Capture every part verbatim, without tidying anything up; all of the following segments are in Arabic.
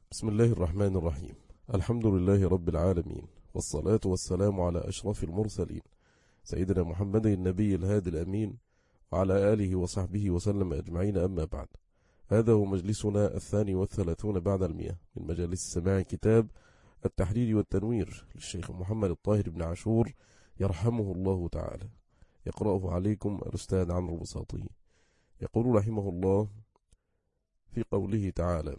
بسم الله الرحمن الرحيم. الحمد لله رب العالمين، والصلاة والسلام على أشرف المرسلين سيدنا محمد النبي الهادي الأمين وعلى آله وصحبه وسلم أجمعين، أما بعد. هذا هو مجلسنا الثاني والثلاثون بعد المئة من مجالس سماع كتاب التحرير والتنوير للشيخ محمد الطاهر بن عاشور يرحمه الله تعالى. يقرأه عليكم الأستاذ عمرو البساطي. يقول رحمه الله في قوله تعالى: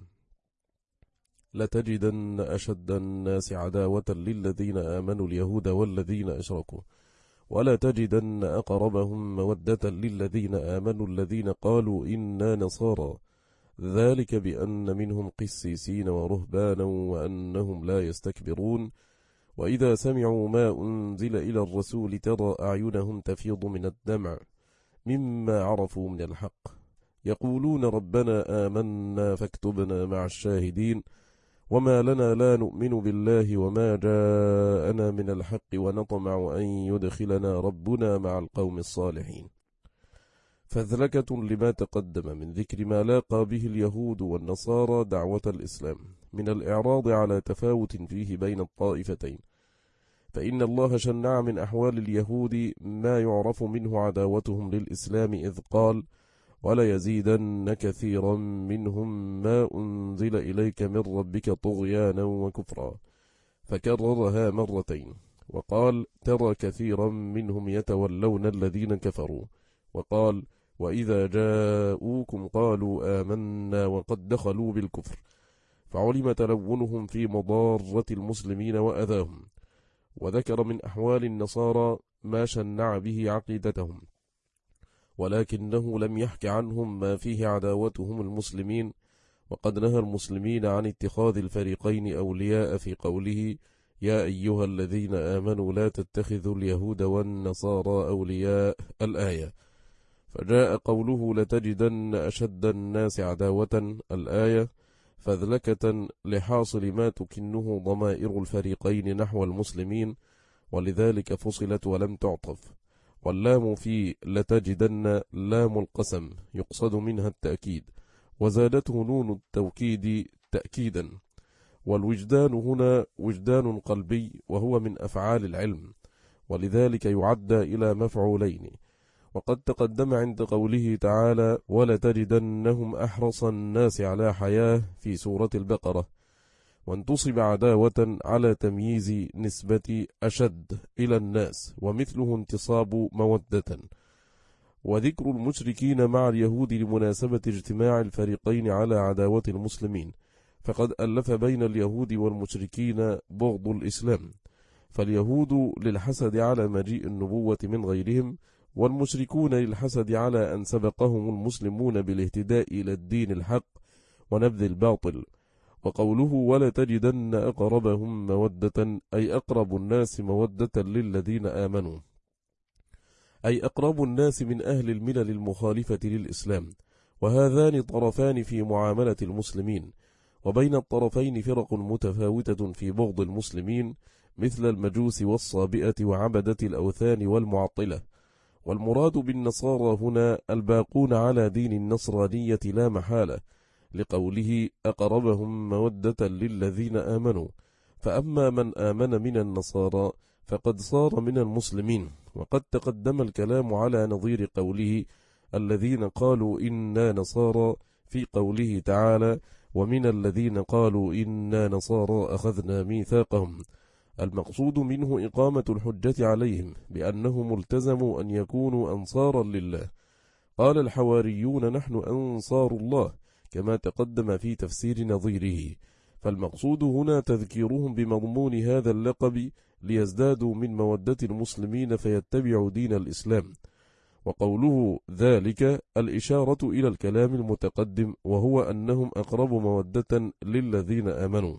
لتجدن أشد الناس عداوة للذين آمنوا اليهود والذين أشركوا ولا تجدن أقربهم مودة للذين آمنوا الذين قالوا إنا نصارى ذلك بأن منهم قسيسين ورهبانا وأنهم لا يستكبرون وإذا سمعوا ما أنزل إلى الرسول ترى أعينهم تفيض من الدمع مما عرفوا من الحق يقولون ربنا آمنا فاكتبنا مع الشاهدين وما لنا لا نؤمن بالله وما جاءنا من الحق ونطمع أن يدخلنا ربنا مع القوم الصالحين. فذلكة لما تقدم من ذكر ما لاقى به اليهود والنصارى دعوة الإسلام من الإعراض على تفاوت فيه بين الطائفتين، فإن الله شنع من أحوال اليهود ما يعرف منه عداوتهم للإسلام، إذ قال: ولا يزيدن كثيرا منهم ما أنزل إليك من ربك طغيانا وكفرا، فكررها مرتين، وقال: ترى كثيرا منهم يتولون الذين كفروا، وقال: وإذا جاءوكم قالوا آمنا وقد دخلوا بالكفر، فعلم تلونهم في مضارة المسلمين وأذاهم. وذكر من أحوال النصارى ما شنع به عقيدتهم، ولكنه لم يحك عنهم ما فيه عداوتهم المسلمين، وقد نهى المسلمين عن اتخاذ الفريقين أولياء في قوله: يا أيها الذين آمنوا لا تتخذوا اليهود والنصارى أولياء، الآية. فجاء قوله: لتجدن أشد الناس عداوة، الآية، فذلكة لحاصل ما تكنه ضمائر الفريقين نحو المسلمين، ولذلك فصلت ولم تعطف. واللام في لتجدن لام القسم يقصد منها التأكيد، وزادته نون التوكيد تأكيدا. والوجدان هنا وجدان قلبي، وهو من أفعال العلم، ولذلك يعدى إلى مفعولين. وقد تقدم عند قوله تعالى: ولتجدنهم أحرص الناس على حياة في سورة البقرة، وانتصب عداوة على تمييز نسبة أشد إلى الناس، ومثله انتصاب مودة. وذكر المشركين مع اليهود لمناسبة اجتماع الفريقين على عداوة المسلمين، فقد ألف بين اليهود والمشركين بغض الإسلام، فاليهود للحسد على مجيء النبوة من غيرهم، والمشركون للحسد على أن سبقهم المسلمون بالاهتداء إلى الدين الحق ونبذ الباطل. وقوله: ولا تجدن أقربهم مودة، أي أقرب الناس مودة للذين آمنوا، أي أقرب الناس من أهل الملل المخالفة للإسلام، وهذان طرفان في معاملة المسلمين، وبين الطرفين فرق متفاوتة في بغض المسلمين، مثل المجوس والصابئة وعبدة الأوثان والمعطلة. والمراد بالنصارى هنا الباقون على دين النصرانية لا محالة، لقوله: أقربهم مودة للذين آمنوا. فأما من آمن من النصارى فقد صار من المسلمين، وقد تقدم الكلام على نظير قوله: الذين قالوا إنا نصارى، في قوله تعالى: ومن الذين قالوا إنا نصارى أخذنا ميثاقهم. المقصود منه إقامة الحجة عليهم بأنهم التزموا أن يكونوا أنصارا لله. قال الحواريون: نحن أنصار الله، كما تقدم في تفسير نظيره. فالمقصود هنا تذكيرهم بمضمون هذا اللقب ليزدادوا من مودة المسلمين فيتبعوا دين الإسلام. وقوله ذلك الإشارة إلى الكلام المتقدم، وهو أنهم أقرب مودة للذين آمنوا.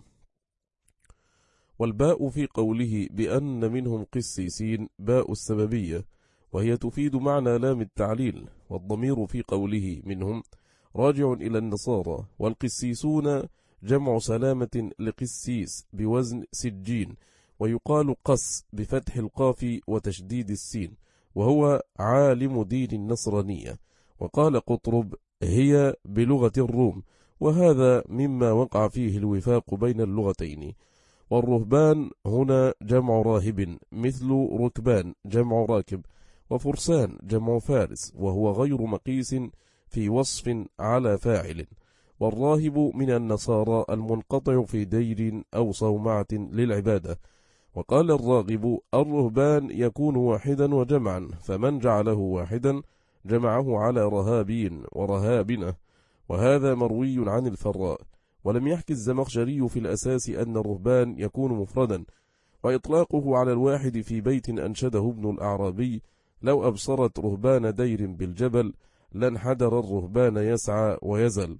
والباء في قوله بأن منهم قسيسين باء السببية، وهي تفيد معنى لام التعليل. والضمير في قوله منهم راجع إلى النصارى، والقسيسون جمع سلامة لقسيس بوزن سجين، ويقال قس بفتح القاف وتشديد السين، وهو عالم دين النصرانية. وقال قطرب: هي بلغة الروم، وهذا مما وقع فيه الوفاق بين اللغتين. والرهبان هنا جمع راهب، مثل ركبان جمع راكب، وفرسان جمع فارس، وهو غير مقيس في وصف على فاعل. والراهب من النصارى المنقطع في دير أو صومعة للعبادة. وقال الراغب: الرهبان يكون واحدا وجمعا، فمن جعله واحدا جمعه على رهابين ورهابنة. وهذا مروي عن الفراء. ولم يحكي الزمخشري في الأساس أن الرهبان يكون مفردا، وإطلاقه على الواحد في بيت أنشده ابن الأعرابي: لو أبصرت رهبان دير بالجبل لانحدر الرهبان يسعى ويزل.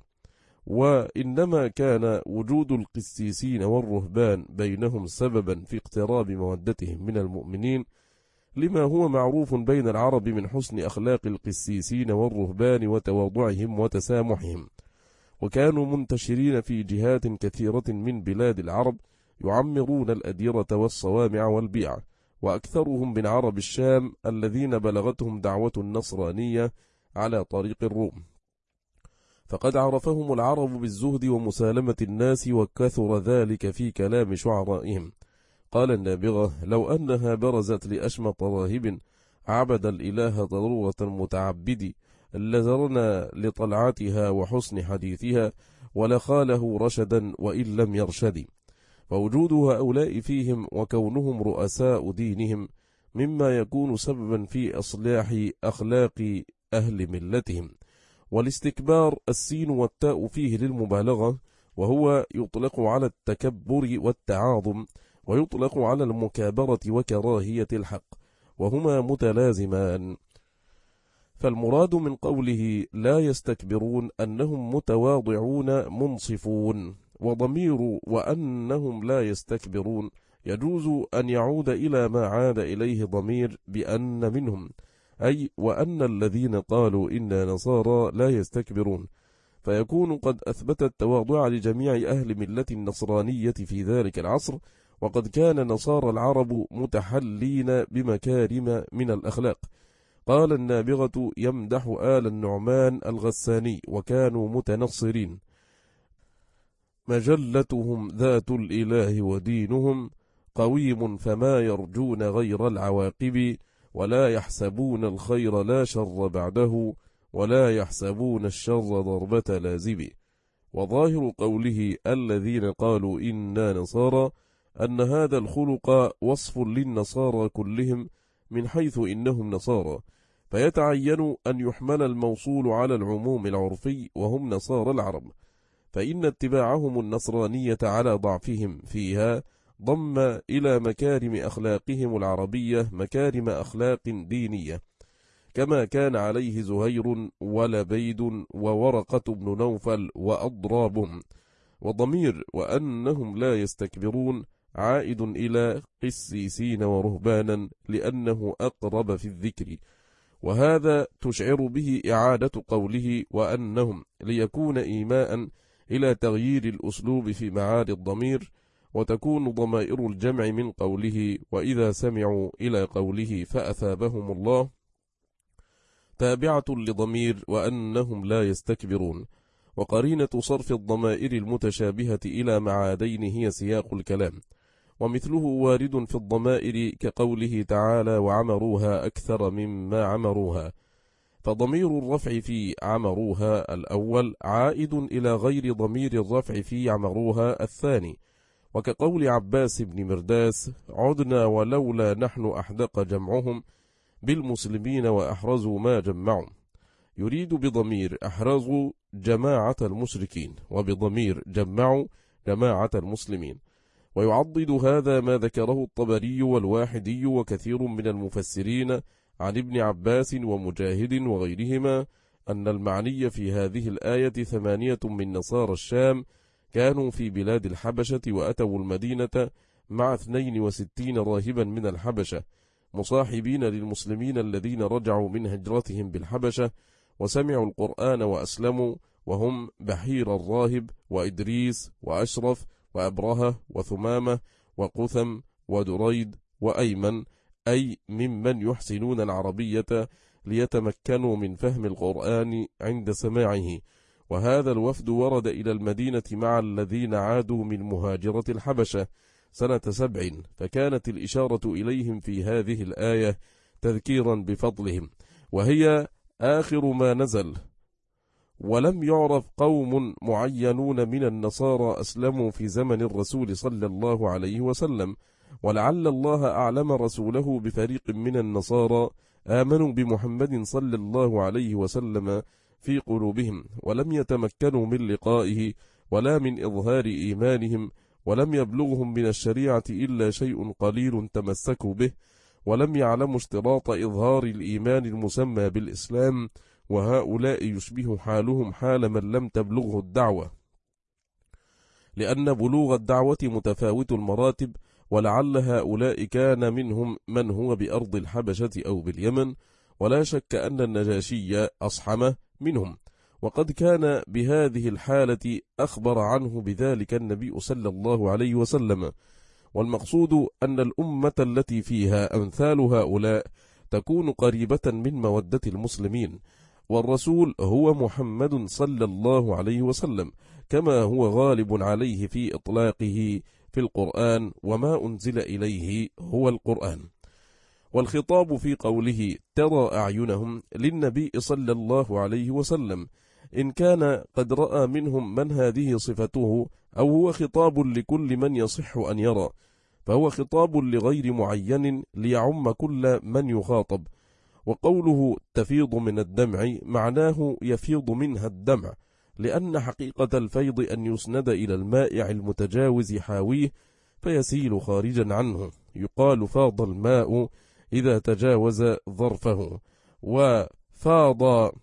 وإنما كان وجود القسيسين والرهبان بينهم سببا في اقتراب مودتهم من المؤمنين، لما هو معروف بين العرب من حسن أخلاق القسيسين والرهبان وتواضعهم وتسامحهم. وكانوا منتشرين في جهات كثيرة من بلاد العرب، يعمرون الأديرة والصوامع والبيع، وأكثرهم من عرب الشام الذين بلغتهم دعوة النصرانية على طريق الروم. فقد عرفهم العرب بالزهد ومسالمة الناس، وكثر ذلك في كلام شعرائهم. قال النابغة: لو أنها برزت لأشمط راهب عبد الإله ضرورة متعبد، لزرنا لطلعتها وحسن حديثها، ولخاله رشدا وإن لم يرشد. فوجود هؤلاء فيهم وكونهم رؤساء دينهم مما يكون سببا في إصلاح أخلاق أهل ملتهم. والاستكبار السين والتاء فيه للمبالغة، وهو يطلق على التكبر والتعاظم، ويطلق على المكابرة وكراهية الحق، وهما متلازمان. فالمراد من قوله لا يستكبرون أنهم متواضعون منصفون. وضمير وأنهم لا يستكبرون يجوز أن يعود إلى ما عاد إليه ضمير بأن منهم، أي وأن الذين قالوا إنا نصارى لا يستكبرون، فيكون قد أثبت التواضع لجميع أهل ملة النصرانية في ذلك العصر. وقد كان نصارى العرب متحلين بمكارم من الأخلاق. قال النابغة يمدح آل النعمان الغساني: وكانوا متنصرين، مجلتهم ذات الإله ودينهم قويم، فما يرجون غير العواقب، ولا يحسبون الخير لا شر بعده، ولا يحسبون الشر ضربة لازب. وظاهر قوله الذين قالوا إنا نصارى أن هذا الخلق وصف للنصارى كلهم من حيث إنهم نصارى، فيتعين أن يحمل الموصول على العموم العرفي وهم نصارى العرب، فإن اتباعهم النصرانية على ضعفهم فيها ضم إلى مكارم أخلاقهم العربية مكارم أخلاق دينية، كما كان عليه زهير ولبيد وورقة بن نوفل وأضرابهم. وضمير وأنهم لا يستكبرون عائد إلى قسيسين ورهبانا، لأنه أقرب في الذكر، وهذا تشعر به إعادة قوله وأنهم، ليكون إيماء إلى تغيير الأسلوب في معاني الضمير، وتكون ضمائر الجمع من قوله وإذا سمعوا إلى قوله فأثابهم الله تابعة لضمير وأنهم لا يستكبرون. وقرينة صرف الضمائر المتشابهة إلى معادين هي سياق الكلام، ومثله وارد في الضمائر كقوله تعالى وعمروها أكثر مما عمروها، فضمير الرفع في عمروها الأول عائد إلى غير ضمير الرفع في عمروها الثاني، وكقول عباس بن مرداس عدنا ولولا نحن أحدق جمعهم بالمسلمين وأحرزوا ما جمعوا، يريد بضمير أحرزوا جماعة المشركين، وبضمير جمعوا جماعة المسلمين. ويعضد هذا ما ذكره الطبري والواحدي وكثير من المفسرين عن ابن عباس ومجاهد وغيرهما أن المعني في هذه الآية ثمانية من نصارى الشام كانوا في بلاد الحبشة وأتوا المدينة مع اثنين وستين راهبا من الحبشة مصاحبين للمسلمين الذين رجعوا من هجرتهم بالحبشة وسمعوا القرآن وأسلموا، وهم بحير الراهب وإدريس وأشرف وأبرهة وثمامة وقثم ودريد وأيمن، أي ممن يحسنون العربية ليتمكنوا من فهم القرآن عند سماعه، وهذا الوفد ورد إلى المدينة مع الذين عادوا من مهاجرة الحبشة سنة سبع، فكانت الإشارة إليهم في هذه الآية تذكيرا بفضلهم، وهي آخر ما نزل. ولم يعرف قوم معينون من النصارى أسلموا في زمن الرسول صلى الله عليه وسلم، ولعل الله أعلم رسوله بفريق من النصارى آمنوا بمحمد صلى الله عليه وسلم في قلوبهم، ولم يتمكنوا من لقائه ولا من إظهار إيمانهم، ولم يبلغهم من الشريعة إلا شيء قليل تمسكوا به، ولم يعلموا اشتراط إظهار الإيمان المسمى بالإسلام، وهؤلاء يشبه حالهم حال من لم تبلغه الدعوة، لأن بلوغ الدعوة متفاوت المراتب، ولعل هؤلاء كان منهم من هو بأرض الحبشة أو باليمن، ولا شك أن النجاشي أصحم منهم، وقد كان بهذه الحالة أخبر عنه بذلك النبي صلى الله عليه وسلم. والمقصود أن الأمة التي فيها أمثال هؤلاء تكون قريبة من مودة المسلمين، والرسول هو محمد صلى الله عليه وسلم، كما هو غالب عليه في إطلاقه في القرآن، وما أنزل إليه هو القرآن. والخطاب في قوله ترى أعينهم للنبي صلى الله عليه وسلم، إن كان قد رأى منهم من هذه صفته، أو هو خطاب لكل من يصح أن يرى، فهو خطاب لغير معين ليعم كل من يخاطب. وقوله تفيض من الدمع معناه يفيض منها الدمع، لأن حقيقة الفيض أن يسند إلى المائع المتجاوز حاويه فيسيل خارجا عنه، يقال فاض الماء إذا تجاوز ظرفه، وفاض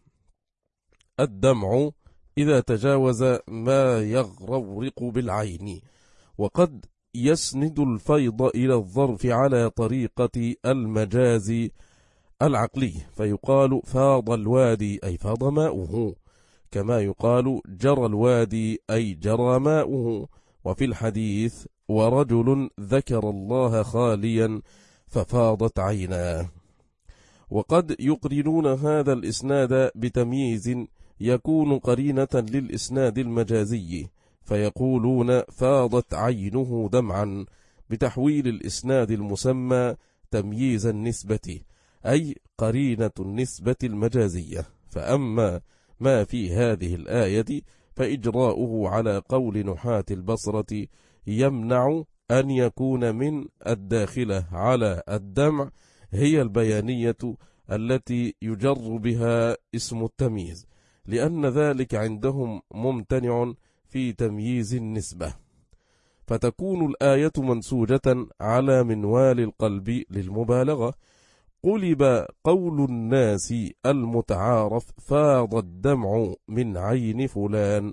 الدمع إذا تجاوز ما يغرورق بالعين. وقد يسند الفيض إلى الظرف على طريقة المجاز العقلي، فيقال فاض الوادي أي فاض ماؤه، كما يقال جرى الوادي أي جرى ماؤه. وفي الحديث ورجل ذكر الله خاليا ففاضت عيناه. وقد يقرنون هذا الإسناد بتمييز يكون قرينة للإسناد المجازي، فيقولون فاضت عينه دمعا، بتحويل الإسناد المسمى تمييز النسبة، أي قرينة النسبة المجازية. فأما ما في هذه الآية فإجراؤه على قول نحاة البصرة يمنع أن يكون من الداخلة على الدمع هي البيانية التي يجر بها اسم التمييز، لأن ذلك عندهم ممتنع في تمييز النسبة، فتكون الآية منسوجة على منوال القلب للمبالغة. قلب قول الناس المتعارف فاض الدمع من عين فلان،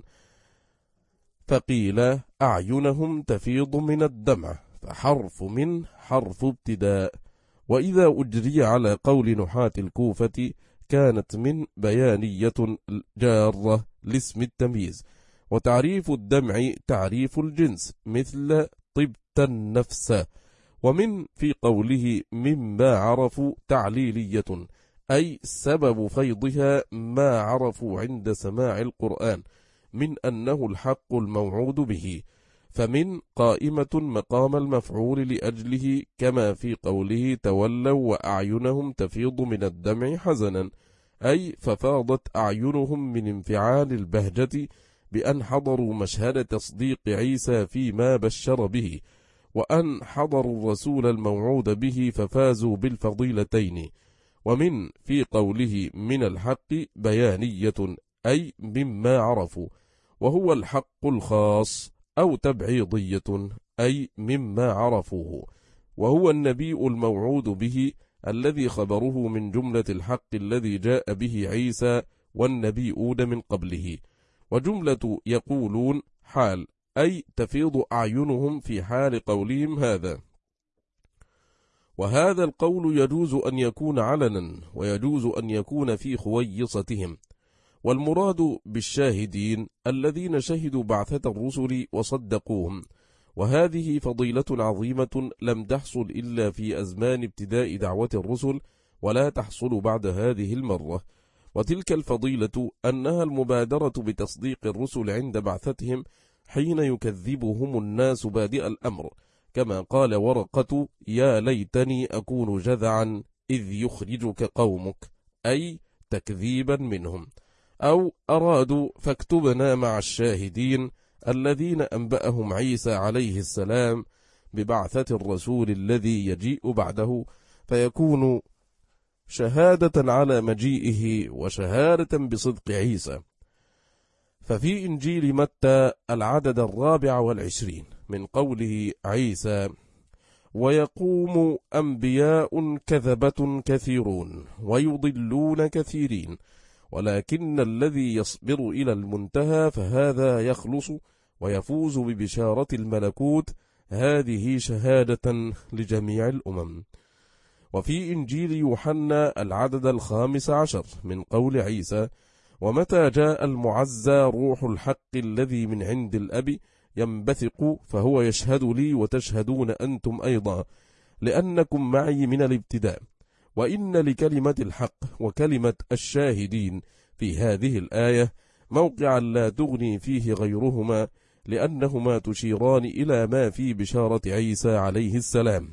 فقيل أعينهم تفيض من الدمع، فحرف من حرف ابتداء. وإذا أجري على قول نحاة الكوفة كانت من بيانية جارة لاسم التمييز. وتعريف الدمع تعريف الجنس، مثل طبت النفس. ومن في قوله مما عرفوا تعليلية، أي سبب فيضها ما عرفوا عند سماع القرآن من أنه الحق الموعود به، فمن قائمة مقام المفعول لأجله، كما في قوله تولوا وأعينهم تفيض من الدمع حزنا، أي ففاضت أعينهم من انفعال البهجة بأن حضروا مشهد تصديق عيسى فيما بشر به، وأن حضروا الرسول الموعود به ففازوا بالفضيلتين. ومن في قوله من الحق بيانية، أي مما عرفوا، وهو الحق الخاص، أو تبعيضية، أي مما عرفوه، وهو النبي الموعود به الذي خبره من جملة الحق الذي جاء به عيسى والنبيون من قبله. وجملة يقولون حال، أي تفيض أعينهم في حال قولهم هذا. وهذا القول يجوز أن يكون علنا، ويجوز أن يكون في خويصتهم، والمراد بالشاهدين الذين شهدوا بعثة الرسل وصدقوهم. وهذه فضيلة عظيمة لم تحصل إلا في أزمان ابتداء دعوة الرسل، ولا تحصل بعد هذه المرة. وتلك الفضيلة أنها المبادرة بتصديق الرسل عند بعثتهم حين يكذبهم الناس بادئ الأمر، كما قال ورقة: يا ليتني أكون جذعا إذ يخرجك قومك، أي تكذيبا منهم. أو أرادوا فاكتبنا مع الشاهدين الذين أنبأهم عيسى عليه السلام ببعثة الرسول الذي يجيء بعده، فيكون شهادة على مجيئه وشهادة بصدق عيسى. ففي إنجيل متى العدد الرابع والعشرين من قوله عيسى: ويقوم أنبياء كذبة كثيرون ويضلون كثيرين، ولكن الذي يصبر إلى المنتهى فهذا يخلص ويفوز ببشارة الملكوت، هذه شهادة لجميع الأمم. وفي إنجيل يوحنا العدد الخامس عشر من قول عيسى: ومتى جاء المعزى روح الحق الذي من عند الأب ينبثق فهو يشهد لي وتشهدون أنتم أيضا، لأنكم معي من الابتداء. وإن لكلمة الحق وكلمة الشاهدين في هذه الآية موقعا لا تغني فيه غيرهما، لأنهما تشيران إلى ما في بشارة عيسى عليه السلام.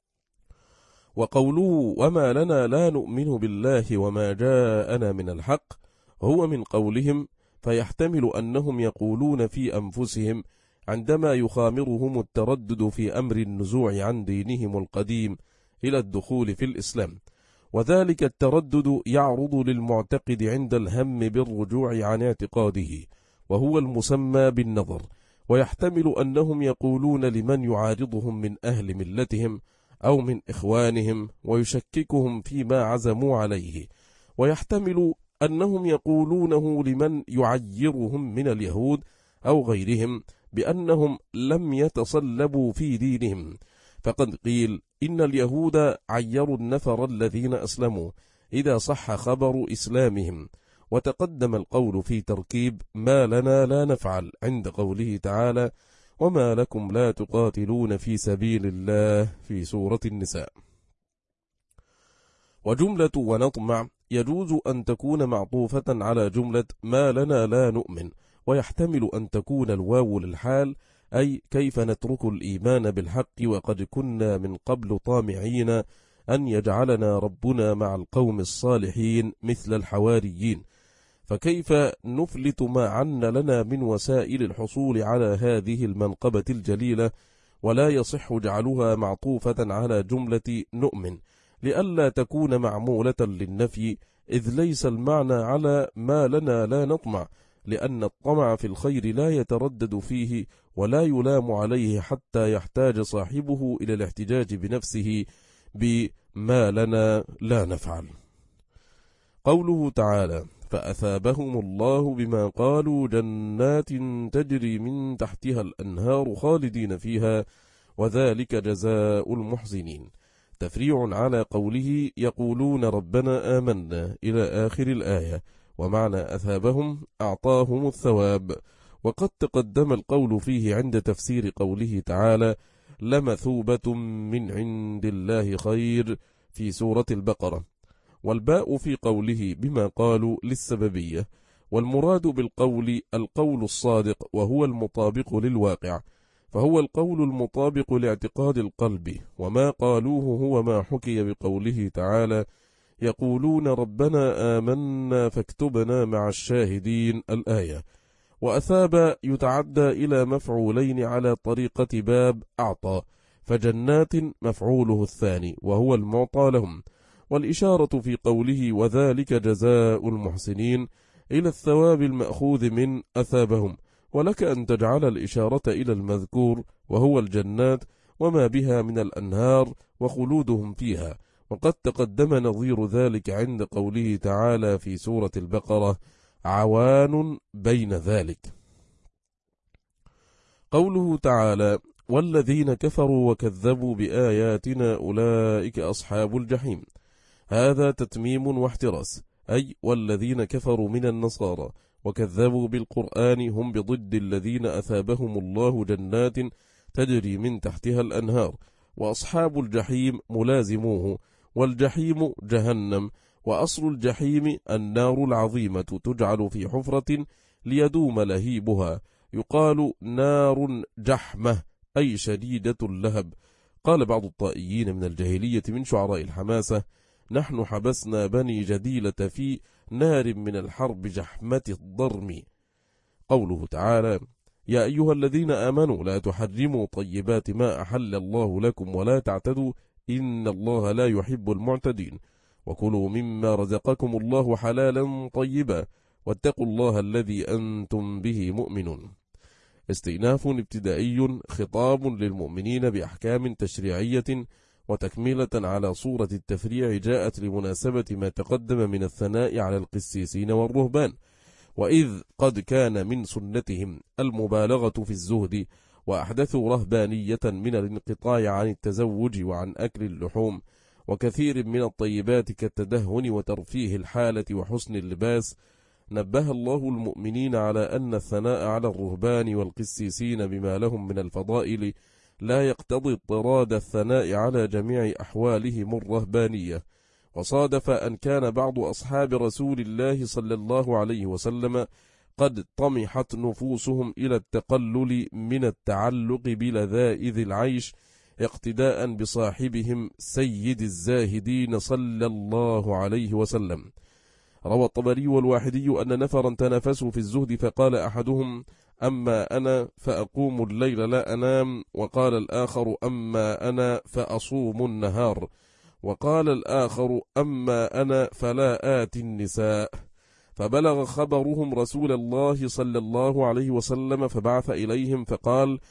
وقوله وما لنا لا نؤمن بالله وما جاءنا من الحق هو من قولهم، فيحتمل أنهم يقولون في أنفسهم عندما يخامرهم التردد في أمر النزوع عن دينهم القديم إلى الدخول في الإسلام، وذلك التردد يعرض للمعتقد عند الهم بالرجوع عن اعتقاده، وهو المسمى بالنظر. ويحتمل أنهم يقولون لمن يعارضهم من أهل ملتهم أو من إخوانهم ويشككهم فيما عزموا عليه، ويحتمل أنهم يقولونه لمن يعيرهم من اليهود أو غيرهم بأنهم لم يتصلبوا في دينهم، فقد قيل إن اليهود عيروا النفر الذين أسلموا إذا صح خبر إسلامهم. وتقدم القول في تركيب ما لنا لا نفعل عند قوله تعالى وما لكم لا تقاتلون في سبيل الله في سورة النساء. وجملة ونطمع يجوز أن تكون معطوفة على جملة ما لنا لا نؤمن، ويحتمل أن تكون الواو للحال، أي كيف نترك الإيمان بالحق وقد كنا من قبل طامعين أن يجعلنا ربنا مع القوم الصالحين مثل الحواريين، فكيف نفلت ما عن لنا من وسائل الحصول على هذه المنقبة الجليلة، ولا يصح جعلها معطوفة على جملة نؤمن لئلا تكون معمولة للنفي، إذ ليس المعنى على ما لنا لا نطمع، لأن الطمع في الخير لا يتردد فيه ولا يلام عليه حتى يحتاج صاحبه إلى الاحتجاج بنفسه بما لنا لا نفعل. قوله تعالى فأثابهم الله بما قالوا جنات تجري من تحتها الأنهار خالدين فيها وذلك جزاء المحسنين، تفريع على قوله يقولون ربنا آمنا إلى آخر الآية، ومعنى أثابهم أعطاهم الثواب. وقد تقدم القول فيه عند تفسير قوله تعالى لمثوبة من عند الله خير في سورة البقرة، والباء في قوله بما قالوا للسببية، والمراد بالقول القول الصادق وهو المطابق للواقع، فهو القول المطابق لاعتقاد القلب، وما قالوه هو ما حكي بقوله تعالى يقولون ربنا آمنا فاكتبنا مع الشاهدين الآية. وأثاب يتعدى إلى مفعولين على طريقة باب أعطى، فجنات مفعوله الثاني وهو المعطى لهم، والإشارة في قوله وذلك جزاء المحسنين إلى الثواب المأخوذ من أثابهم، ولك أن تجعل الإشارة إلى المذكور وهو الجنات وما بها من الأنهار وخلودهم فيها، وقد تقدم نظير ذلك عند قوله تعالى في سورة البقرة عوان بين ذلك. قوله تعالى والذين كفروا وكذبوا بآياتنا أولئك أصحاب الجحيم، هذا تتميم واحتراس، أي والذين كفروا من النصارى وكذبوا بالقرآن هم بضد الذين أثابهم الله جنات تجري من تحتها الأنهار، وأصحاب الجحيم ملازموه، والجحيم جهنم، وأصل الجحيم النار العظيمة تجعل في حفرة ليدوم لهيبها، يقال نار جحمة أي شديدة اللهب. قال بعض الطائيين من الجاهلية من شعراء الحماسة: نحن حبسنا بني جديلة في نار من الحرب جحمة الضرم. قوله تعالى: يا أيها الذين آمنوا لا تحرموا طيبات ما أحل الله لكم ولا تعتدوا إن الله لا يحب المعتدين، وكلوا مما رزقكم الله حلالا طيبا واتقوا الله الذي أنتم به مؤمنون. استئناف ابتدائي خطاب للمؤمنين بأحكام تشريعية وتكملة على صورة التفريع جاءت لمناسبة ما تقدم من الثناء على القسيسين والرهبان، وإذ قد كان من سنتهم المبالغة في الزهد، وأحدثوا رهبانية من الانقطاع عن التزوج وعن أكل اللحوم وكثير من الطيبات كالتدهن وترفيه الحالة وحسن اللباس. نبه الله المؤمنين على أن الثناء على الرهبان والقسيسين بما لهم من الفضائل لا يقتضي اضطراد الثناء على جميع أحوالهم الرهبانية. وصادف أن كان بعض أصحاب رسول الله صلى الله عليه وسلم قد طمحت نفوسهم إلى التقلل من التعلق بلذائذ العيش اقتداء بصاحبهم سيد الزاهدين صلى الله عليه وسلم. روى الطبري والواحدي أن نفرا تنافسوا في الزهد، فقال أحدهم: أما أنا فأقوم الليل لا أنام، وقال الآخر: أما أنا فأصوم النهار، وقال الآخر: أما أنا فلا آتي النساء. فبلغ خبرهم رسول الله صلى الله عليه وسلم فبعث إليهم فقال: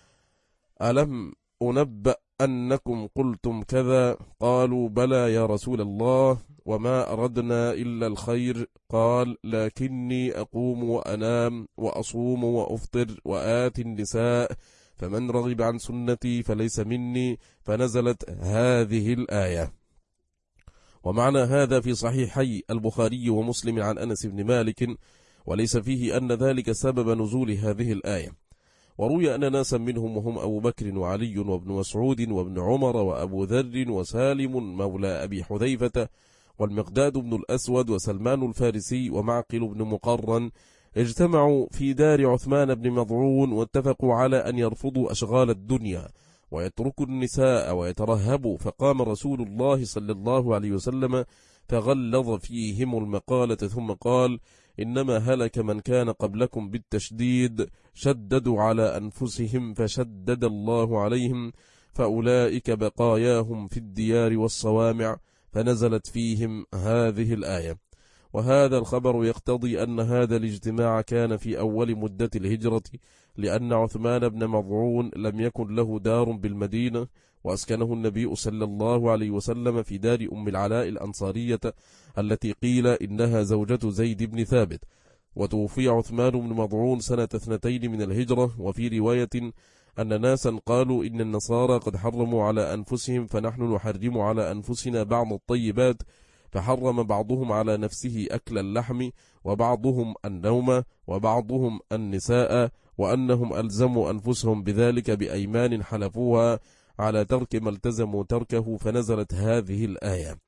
ألم أنبأ أنكم قلتم كذا؟ قالوا: بلى يا رسول الله، وما أردنا إلا الخير. قال: لكني أقوم وأنام وأصوم وأفطر وآتي النساء، فمن رغب عن سنتي فليس مني. فنزلت هذه الآية. ومعنى هذا في صحيحي البخاري ومسلم عن أنس بن مالك، وليس فيه أن ذلك سبب نزول هذه الآية. وروي أن ناسا منهم وهم أبو بكر وعلي وابن مسعود وابن عمر وأبو ذر وسالم مولى أبي حذيفة والمقداد بن الأسود وسلمان الفارسي ومعقل بن مقرن اجتمعوا في دار عثمان بن مضعون واتفقوا على أن يرفضوا أشغال الدنيا ويتركوا النساء ويترهبوا، فقام رسول الله صلى الله عليه وسلم فغلظ فيهم المقالة ثم قال: إنما هلك من كان قبلكم بالتشديد، شددوا على أنفسهم فشدد الله عليهم، فأولئك بقاياهم في الديار والصوامع. فنزلت فيهم هذه الآية. وهذا الخبر يقتضي أن هذا الاجتماع كان في أول مدة الهجرة، لأن عثمان بن مضعون لم يكن له دار بالمدينة، وأسكنه النبي صلى الله عليه وسلم في دار أم العلاء الأنصارية التي قيل إنها زوجة زيد بن ثابت. وتوفي عثمان بن مضعون سنة اثنتين من الهجرة. وفي رواية أن ناسا قالوا إن النصارى قد حرموا على أنفسهم فنحن نحرم على أنفسنا بعض الطيبات، فحرم بعضهم على نفسه أكل اللحم، وبعضهم النوم، وبعضهم النساء، وأنهم ألزموا أنفسهم بذلك بأيمان حلفوها على ترك ما التزموا تركه. فنزلت هذه الآية.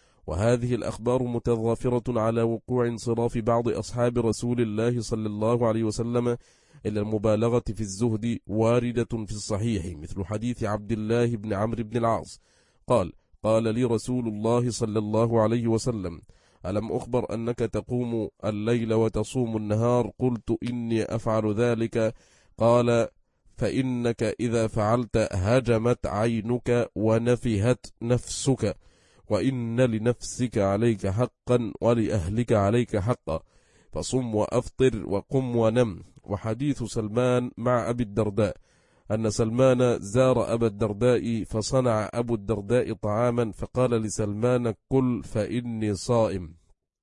وهذه الأخبار متضافرة على وقوع انصراف بعض أصحاب رسول الله صلى الله عليه وسلم إلى المبالغة في الزهد واردة في الصحيح، مثل حديث عبد الله بن عمرو بن العاص قال: قال لي رسول الله صلى الله عليه وسلم: ألم أخبر أنك تقوم الليل وتصوم النهار؟ قلت: إني أفعل ذلك. قال: فإنك إذا فعلت هجمت عينك ونفهت نفسك، وإن لنفسك عليك حقا ولأهلك عليك حقا، فصم وأفطر وقم ونم. وحديث سلمان مع أبي الدرداء أن سلمان زار أبا الدرداء فصنع أبو الدرداء طعاما فقال لسلمان: كل فإني صائم.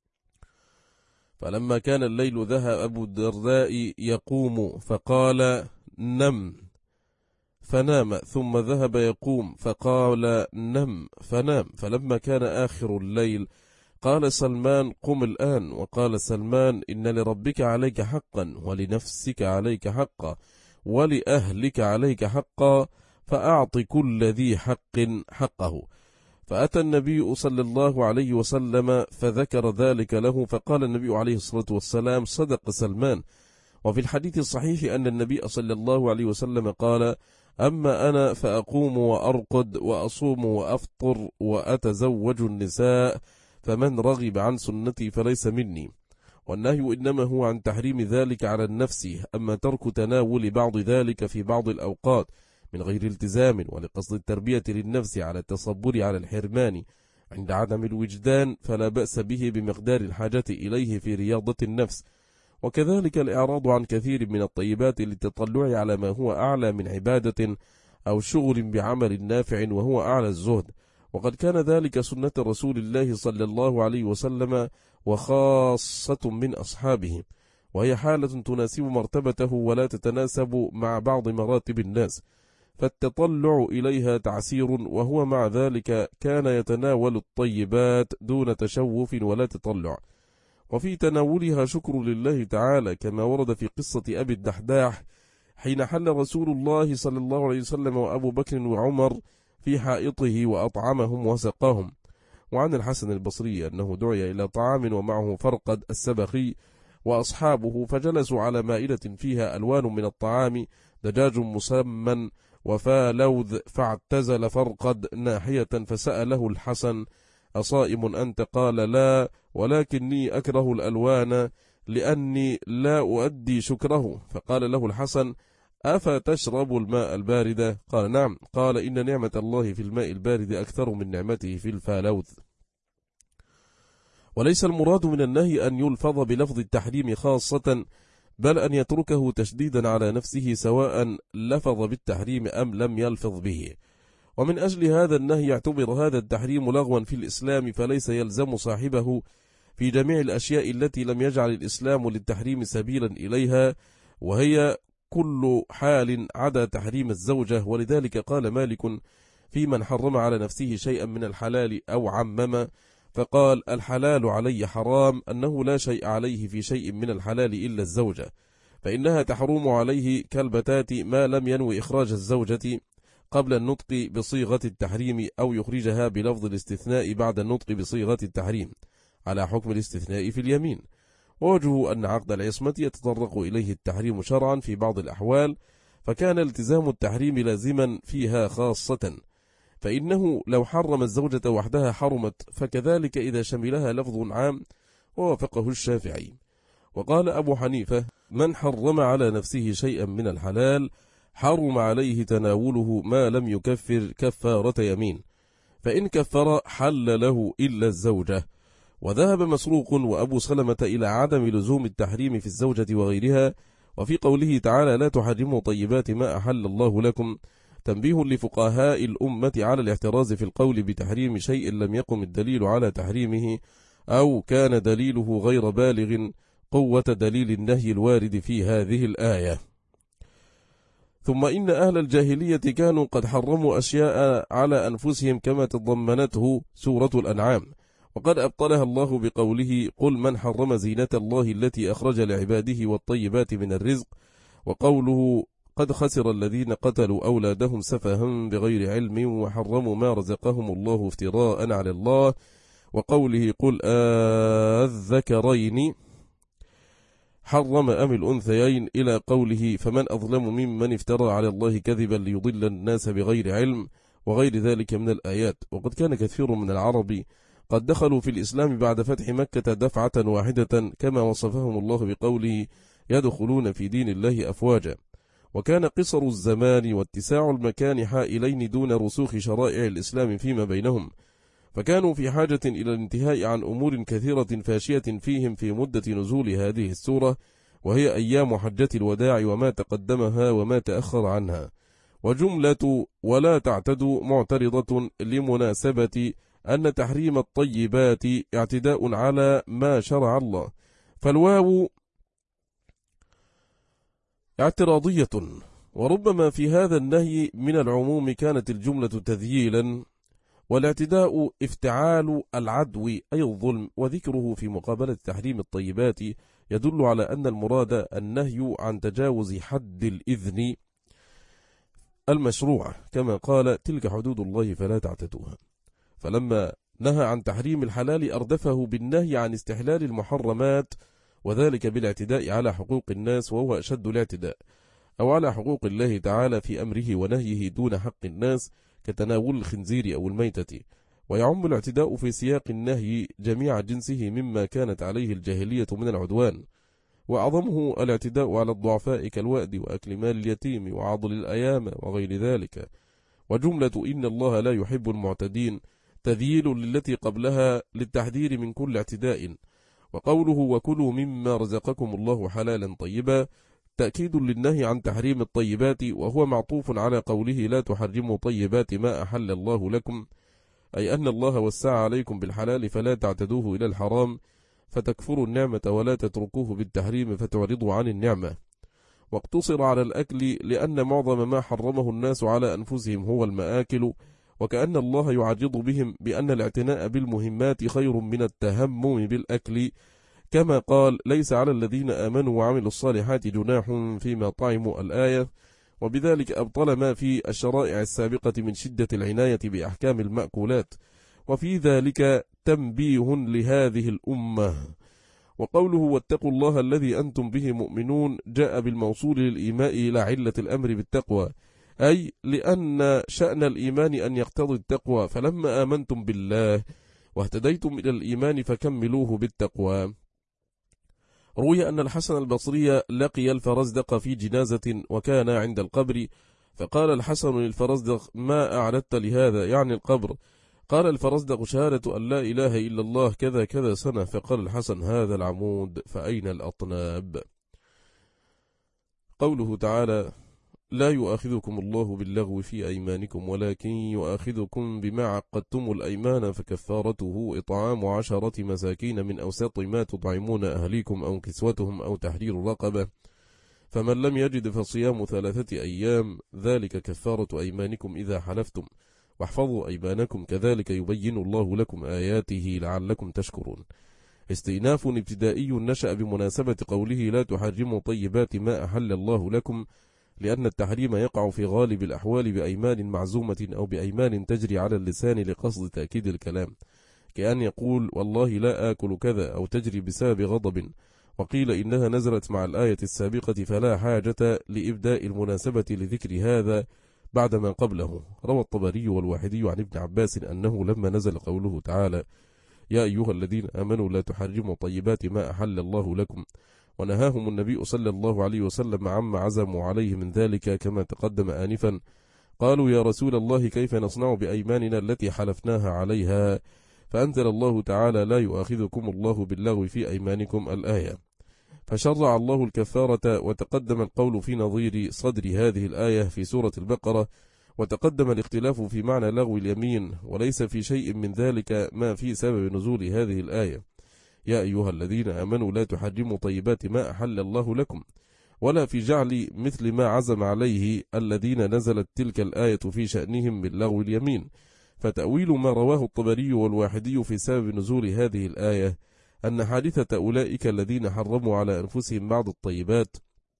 فلما كان الليل ذهب أبو الدرداء يقوم فقال: نم، فنام، ثم ذهب يقوم فقال: نم، فنام. فلما كان آخر الليل قال سلمان: قم الآن. وقال سلمان: إن لربك عليك حقا، ولنفسك عليك حقا، ولأهلك عليك حقا، فأعط كل ذي حق حقه. فأتى النبي صلى الله عليه وسلم فذكر ذلك له، فقال النبي عليه الصلاة والسلام: صدق سلمان. وفي الحديث الصحيح أن النبي صلى الله عليه وسلم قال: أما أنا فأقوم وأرقد وأصوم وأفطر وأتزوج النساء، فمن رغب عن سنتي فليس مني. والنهي إنما هو عن تحريم ذلك على النفس، أما ترك تناول بعض ذلك في بعض الأوقات من غير التزام ولقصد التربية للنفس على التصبر على الحرمان عند عدم الوجدان فلا بأس به بمقدار الحاجة إليه في رياضة النفس. وكذلك الإعراض عن كثير من الطيبات للتطلع على ما هو أعلى من عبادة أو شغل بعمل نافع وهو أعلى الزهد، وقد كان ذلك سنة رسول الله صلى الله عليه وسلم وخاصة من أصحابه، وهي حالة تناسب مرتبته ولا تتناسب مع بعض مراتب الناس، فالتطلع إليها تعسير، وهو مع ذلك كان يتناول الطيبات دون تشوف ولا تطلع، وفي تناولها شكر لله تعالى، كما ورد في قصة أبي الدحداح حين حل رسول الله صلى الله عليه وسلم وأبو بكر وعمر في حائطه وأطعمهم وسقاهم. وعن الحسن البصري أنه دعي إلى طعام ومعه فرقد السبخي وأصحابه، فجلسوا على مائدة فيها ألوان من الطعام، دجاج مسمن وفالوذ، فاعتزل فرقد ناحية فسأله الحسن: أصائم أنت؟ قال: لا، ولكني أكره الألوان لأني لا أؤدي شكره. فقال له الحسن: أفتشرب الماء البارد؟ قال: نعم. قال: إن نعمة الله في الماء البارد أكثر من نعمته في الفالوذ. وليس المراد من النهي أن يلفظ بلفظ التحريم خاصة، بل أن يتركه تشديدا على نفسه سواء لفظ بالتحريم أم لم يلفظ به. ومن أجل هذا النهي يعتبر هذا التحريم لغوا في الإسلام، فليس يلزم صاحبه في جميع الأشياء التي لم يجعل الإسلام للتحريم سبيلا إليها، وهي كل حال عدا تحريم الزوجة. ولذلك قال مالك في من حرم على نفسه شيئا من الحلال أو عمم، فقال: الحلال علي حرام، أنه لا شيء عليه في شيء من الحلال إلا الزوجة، فإنها تحرم عليه كالبتات ما لم ينوي إخراج الزوجة قبل النطق بصيغة التحريم، أو يخرجها بلفظ الاستثناء بعد النطق بصيغة التحريم على حكم الاستثناء في اليمين. ووجهه أن عقد العصمة يتطرق إليه التحريم شرعا في بعض الأحوال، فكان التزام التحريم لازما فيها خاصة، فإنه لو حرم الزوجة وحدها حرمت، فكذلك إذا شملها لفظ عام، ووافقه الشافعي. وقال أبو حنيفة: من حرم على نفسه شيئا من الحلال حرم عليه تناوله ما لم يكفر كفارة يمين، فإن كفر حل له إلا الزوجة. وذهب مسروق وأبو سلمة إلى عدم لزوم التحريم في الزوجة وغيرها. وفي قوله تعالى: لا تحرموا طيبات ما أحل الله لكم، تنبيه لفقهاء الأمة على الاحتراز في القول بتحريم شيء لم يقم الدليل على تحريمه، أو كان دليله غير بالغ قوة دليل النهي الوارد في هذه الآية. ثم إن أهل الجاهلية كانوا قد حرموا أشياء على أنفسهم كما تضمنته سورة الأنعام، وقد أبطلها الله بقوله: قل من حرم زينة الله التي أخرج لعباده والطيبات من الرزق، وقوله: قد خسر الذين قتلوا أولادهم سفها بغير علم وحرموا ما رزقهم الله افتراء على الله، وقوله: قل الذكرين حرم أم الأنثيين، إلى قوله: فمن أظلم ممن افترى على الله كذبا ليضل الناس بغير علم، وغير ذلك من الآيات. وقد كان كثير من العرب قد دخلوا في الإسلام بعد فتح مكة دفعة واحدة، كما وصفهم الله بقوله: يدخلون في دين الله أفواجا. وكان قصر الزمان واتساع المكان حائلين دون رسوخ شرائع الإسلام فيما بينهم، فكانوا في حاجة إلى الانتهاء عن أمور كثيرة فاشية فيهم في مدة نزول هذه السورة، وهي أيام حجة الوداع وما تقدمها وما تأخر عنها. وجملة ولا تعتدوا معترضة لمناسبة أن تحريم الطيبات اعتداء على ما شرع الله، فالواو اعتراضية. وربما في هذا النهي من العموم كانت الجملة تذييلا، والاعتداء افتعال العدو أي الظلم، وذكره في مقابلة تحريم الطيبات يدل على أن المراد النهي عن تجاوز حد الإذن المشروع، كما قال: تلك حدود الله فلا تعتدوها. فلما نهى عن تحريم الحلال أردفه بالنهي عن استحلال المحرمات، وذلك بالاعتداء على حقوق الناس، وهو أشد الاعتداء، أو على حقوق الله تعالى في أمره ونهيه دون حق الناس كتناول الخنزير أو الميتة. ويعم الاعتداء في سياق النهي جميع جنسه مما كانت عليه الجاهلية من العدوان، وأعظمه الاعتداء على الضعفاء كالوأد وأكل مال اليتيم وعضل الأيام وغير ذلك. وجملة إن الله لا يحب المعتدين تذييل للتي قبلها للتحذير من كل اعتداء. وقوله وكلوا مما رزقكم الله حلالا طيبا تأكيد للنهي عن تحريم الطيبات، وهو معطوف على قوله لا تحرموا طيبات ما أحل الله لكم، أي أن الله وسع عليكم بالحلال فلا تعتدوه إلى الحرام فتكفروا النعمة ولا تتركوه بالتحريم فتعرضوا عن النعمة. واقتصر على الأكل لأن معظم ما حرمه الناس على أنفسهم هو المآكل، وكأن الله يعرض بهم بأن الاعتناء بالمهمات خير من التهمم بالأكل، كما قال ليس على الذين آمنوا وعملوا الصالحات جناح فيما طعموا الآية. وبذلك أبطل ما في الشرائع السابقة من شدة العناية بأحكام المأكولات، وفي ذلك تنبيه لهذه الأمة. وقوله واتقوا الله الذي أنتم به مؤمنون جاء بالموصول للإيماء إلى علة الأمر بالتقوى، أي لأن شأن الإيمان أن يقتضي التقوى، فلما آمنتم بالله واهتديتم إلى الإيمان فكملوه بالتقوى. روي أن الحسن البصري لقي الفرزدق في جنازة وكان عند القبر، فقال الحسن للفرزدق ما أعددت لهذا، يعني القبر؟ قال الفرزدق شهادة أن لا إله إلا الله كذا كذا سنة. فقال الحسن هذا العمود فأين الأطناب؟ قوله تعالى لا يؤاخذكم الله باللغو في أيمانكم ولكن يؤاخذكم بما عقدتم الأيمان فكفارته إطعام عشرة مساكين من أوسط ما تطعمون أهليكم أو كسوتهم أو تحرير رقبة، فمن لم يجد فصيام ثلاثة أيام ذلك كفارة أيمانكم إذا حلفتم، واحفظوا أيمانكم كذلك يبين الله لكم آياته لعلكم تشكرون. استئناف ابتدائي نشأ بمناسبة قوله لا تحرموا طيبات ما أحل الله لكم، لأن التحريم يقع في غالب الأحوال بأيمان معزومة أو بأيمان تجري على اللسان لقصد تأكيد الكلام، كأن يقول والله لا آكل كذا، أو تجري بسبب غضب. وقيل إنها نزلت مع الآية السابقة فلا حاجة لإبداء المناسبة لذكر هذا بعد ما قبله. روى الطبري والواحدي عن ابن عباس أنه لما نزل قوله تعالى يا أيها الذين آمنوا لا تحرموا طيبات ما أحل الله لكم، ونهاهم النبي صلى الله عليه وسلم عما عزموا عليه من ذلك كما تقدم آنفا، قالوا يا رسول الله كيف نصنع بأيماننا التي حلفناها عليها؟ فأنزل الله تعالى لا يؤاخذكم الله باللغو في أيمانكم الآية، فشرع الله الكفارة. وتقدم القول في نظير صدر هذه الآية في سورة البقرة، وتقدم الاختلاف في معنى لغو اليمين، وليس في شيء من ذلك ما في سبب نزول هذه الآية يا أيها الذين آمنوا لا تحرموا طيبات ما أحل الله لكم، ولا في جعل مثل ما عزم عليه الذين نزلت تلك الآية في شأنهم من لغو اليمين. فتأويل ما رواه الطبري والواحدي في سبب نزول هذه الآية أن حادثة أولئك الذين حرموا على أنفسهم بعض الطيبات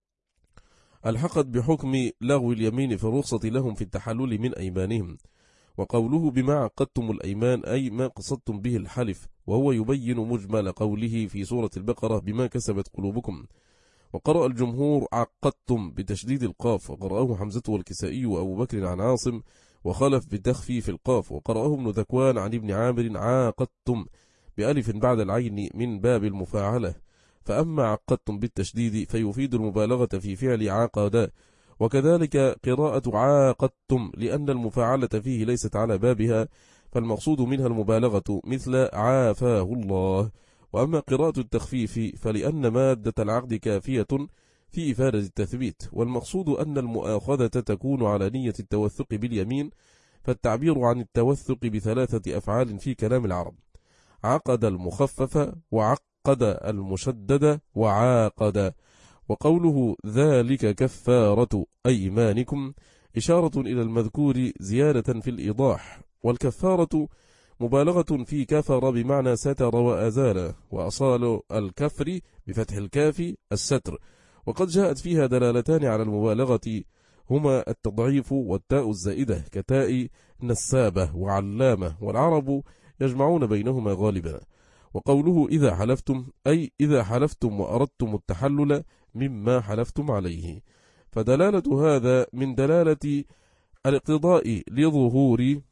الحقت بحكم لغو اليمين في الرخصة لهم في التحلل من أيمانهم. وقوله بما عقدتم الأيمان أي ما قصدتم به الحلف، وهو يبين مجمل قوله في سورة البقرة بما كسبت قلوبكم. وقرأ الجمهور عقدتم بتشديد القاف، وقرأه حمزة والكسائي وأبو بكر عن عاصم، وخلف بتخفيف القاف، وقرأه ابن ذكوان عن ابن عامر عاقدتم بألف بعد العين من باب المفاعلة. فأما عقدتم بالتشديد فيفيد المبالغة في فعل عاقد، وكذلك قراءة عاقدتم لأن المفاعلة فيه ليست على بابها، فالمقصود منها المبالغة مثل عافاه الله. وأما قراءة التخفيف فلأن مادة العقد كافية في إفادة التثبيت، والمقصود أن المؤاخذة تكون على نية التوثق باليمين، فالتعبير عن التوثق بثلاثة أفعال في كلام العرب: عقد المخفف، وعقد المشدد، وعاقد. وقوله ذلك كفارة أيمانكم إشارة إلى المذكور زيادة في الإيضاح، والكفارة مبالغة في كفر بمعنى ستر وأزال، وأصال الكفر بفتح الكاف الستر، وقد جاءت فيها دلالتان على المبالغة، هما التضعيف والتاء الزائدة كتاء نسابة وعلامة، والعرب يجمعون بينهما غالبا. وقوله إذا حلفتم أي إذا حلفتم وأردتم التحلل مما حلفتم عليه، فدلالة هذا من دلالة الاقتضاء لظهور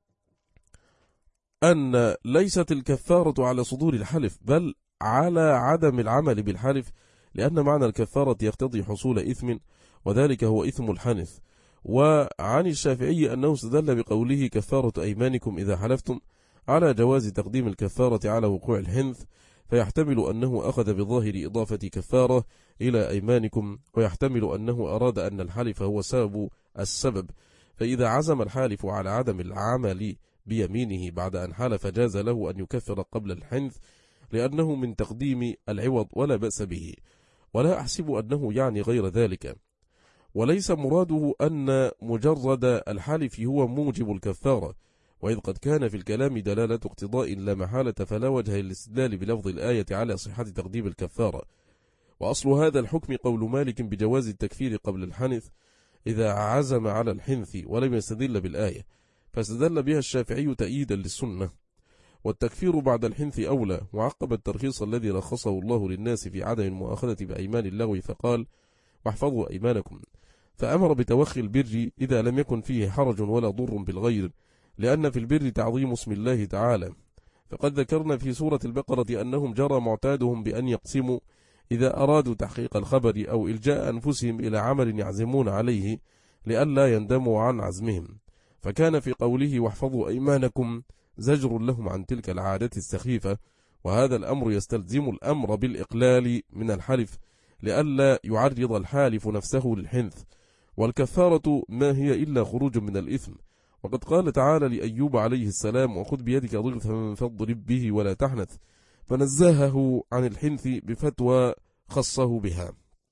أن ليست الكفارة على صدور الحلف بل على عدم العمل بالحلف، لأن معنى الكفارة يقتضي حصول إثم، وذلك هو إثم الحنث. وعن الشافعي أنه استدل بقوله كفارة أيمانكم إذا حلفتم على جواز تقديم الكفارة على وقوع الحنث، فيحتمل أنه أخذ بظاهر إضافة كفارة إلى أيمانكم، ويحتمل أنه أراد أن الحلف هو سبب السبب، فإذا عزم الحالف على عدم العمل بيمينه بعد أن حلف جاز له أن يكفر قبل الحنث لأنه من تقديم العوض ولا بأس به، ولا أحسب أنه يعني غير ذلك. وليس مراده أن مجرد الحلف هو موجب الكفارة، وإذ قد كان في الكلام دلالة اقتضاء لا محالة، فلا وجه للاستدلال بلفظ الآية على صحة تقديم الكفارة. وأصل هذا الحكم قول مالك بجواز التكفير قبل الحنث إذا عزم على الحنث ولم يستدل بالآية، فاستدل بها الشافعي تأييدا للسنة. والتكفير بعد الحنث أولى، وعقب الترخيص الذي رخصه الله للناس في عدم المؤاخذة بأيمان اللغو فقال واحفظوا أيمانكم، فأمر بتوخي البر إذا لم يكن فيه حرج ولا ضر بالغير، لأن في البر تعظيم اسم الله تعالى. فقد ذكرنا في سورة البقرة أنهم جرى معتادهم بأن يقسموا إذا أرادوا تحقيق الخبر أو إلجاء أنفسهم إلى عمل يعزمون عليه لئلا يندموا عن عزمهم، فكان في قوله واحفظوا أيمانكم زجر لهم عن تلك العادة السخيفة، وهذا الأمر يستلزم الأمر بالإقلال من الحلف لئلا يعرض الحالف نفسه للحنث. والكفارة ما هي إلا خروج من الإثم، وقد قال تعالى لأيوب عليه السلام وخذ بيدك ضغثا فاضرب به ولا تحنث، فنزهه عن الحنث بفتوى خصه بها.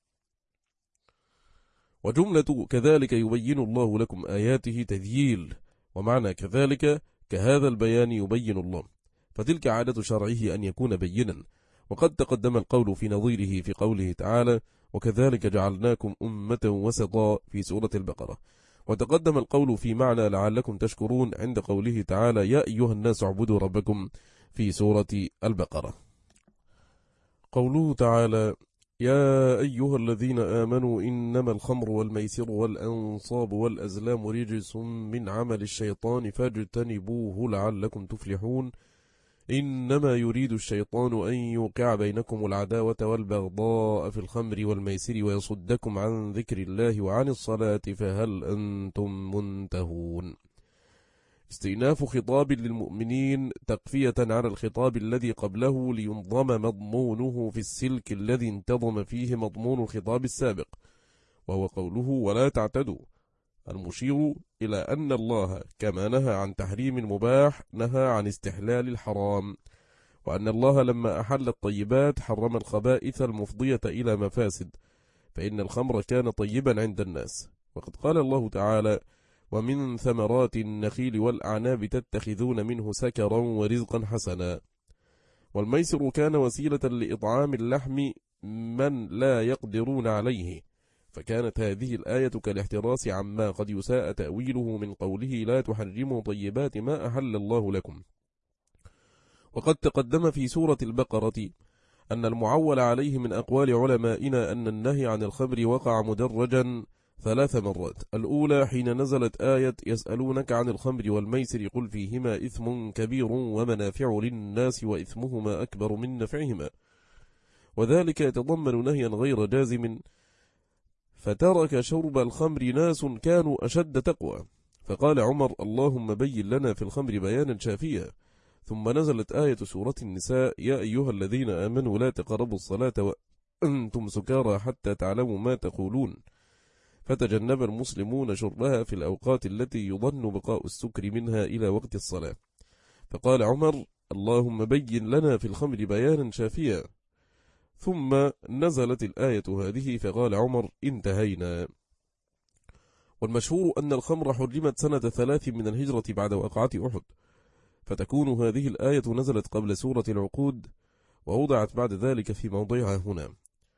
وجملة كذلك يبين الله لكم آياته تذييل، ومعنى كذلك كهذا البيان يبين الله، فتلك عادة شرعه أن يكون بينا. وقد تقدم القول في نظيره في قوله تعالى وكذلك جعلناكم أمة وسطا في سورة البقرة، وتقدم القول في معنى لعلكم تشكرون عند قوله تعالى يا أيها الناس اعبدوا ربكم في سورة البقرة. قوله تعالى يا أيها الذين آمنوا إنما الخمر والميسر والأنصاب والأزلام رجس من عمل الشيطان فاجتنبوه لعلكم تفلحون، إنما يريد الشيطان أن يوقع بينكم العداوة والبغضاء في الخمر والميسر ويصدكم عن ذكر الله وعن الصلاة فهل أنتم منتهون. استئناف خطاب للمؤمنين تقفية على الخطاب الذي قبله لينظم مضمونه في السلك الذي انتظم فيه مضمون الخطاب السابق، وهو قوله ولا تعتدوا، المشير إلى أن الله كما نهى عن تحريم مباح نهى عن استحلال الحرام، وأن الله لما أحل الطيبات حرم الخبائث المفضية إلى مفاسد، فإن الخمر كان طيبا عند الناس. وقد قال الله تعالى ومن ثمرات النخيل والأعناب تتخذون منه سكرا ورزقا حسنا. والميسر كان وسيلة لإطعام اللحم من لا يقدرون عليه، فكانت هذه الآية كالاحتراس عما قد يساء تأويله من قوله لا تحرموا طيبات ما أحل الله لكم. وقد تقدم في سورة البقرة أن المعول عليه من أقوال علمائنا أن النهي عن الخمر وقع مدرجا ثلاث مرات. الأولى حين نزلت آية يسألونك عن الخمر والميسر قل فيهما إثم كبير ومنافع للناس وإثمهما أكبر من نفعهما، وذلك يتضمن نهيا غير جازم، فترك شرب الخمر ناس كانوا أشد تقوى، فقال عمر اللهم بين لنا في الخمر بيانا شافيا. ثم نزلت آية سورة النساء يا أيها الذين آمنوا لا تقربوا الصلاة وأنتم سكارى حتى تعلموا ما تقولون، فتجنب المسلمون شربها في الأوقات التي يظن بقاء السكر منها إلى وقت الصلاة، فقال عمر اللهم بين لنا في الخمر بيانا شافيا. ثم نزلت الآية هذه فقال عمر انتهينا. والمشهور أن الخمر حرمت سنة ثلاث من الهجرة بعد وقعة أحد، فتكون هذه الآية نزلت قبل سورة العقود ووضعت بعد ذلك في موضعها هنا.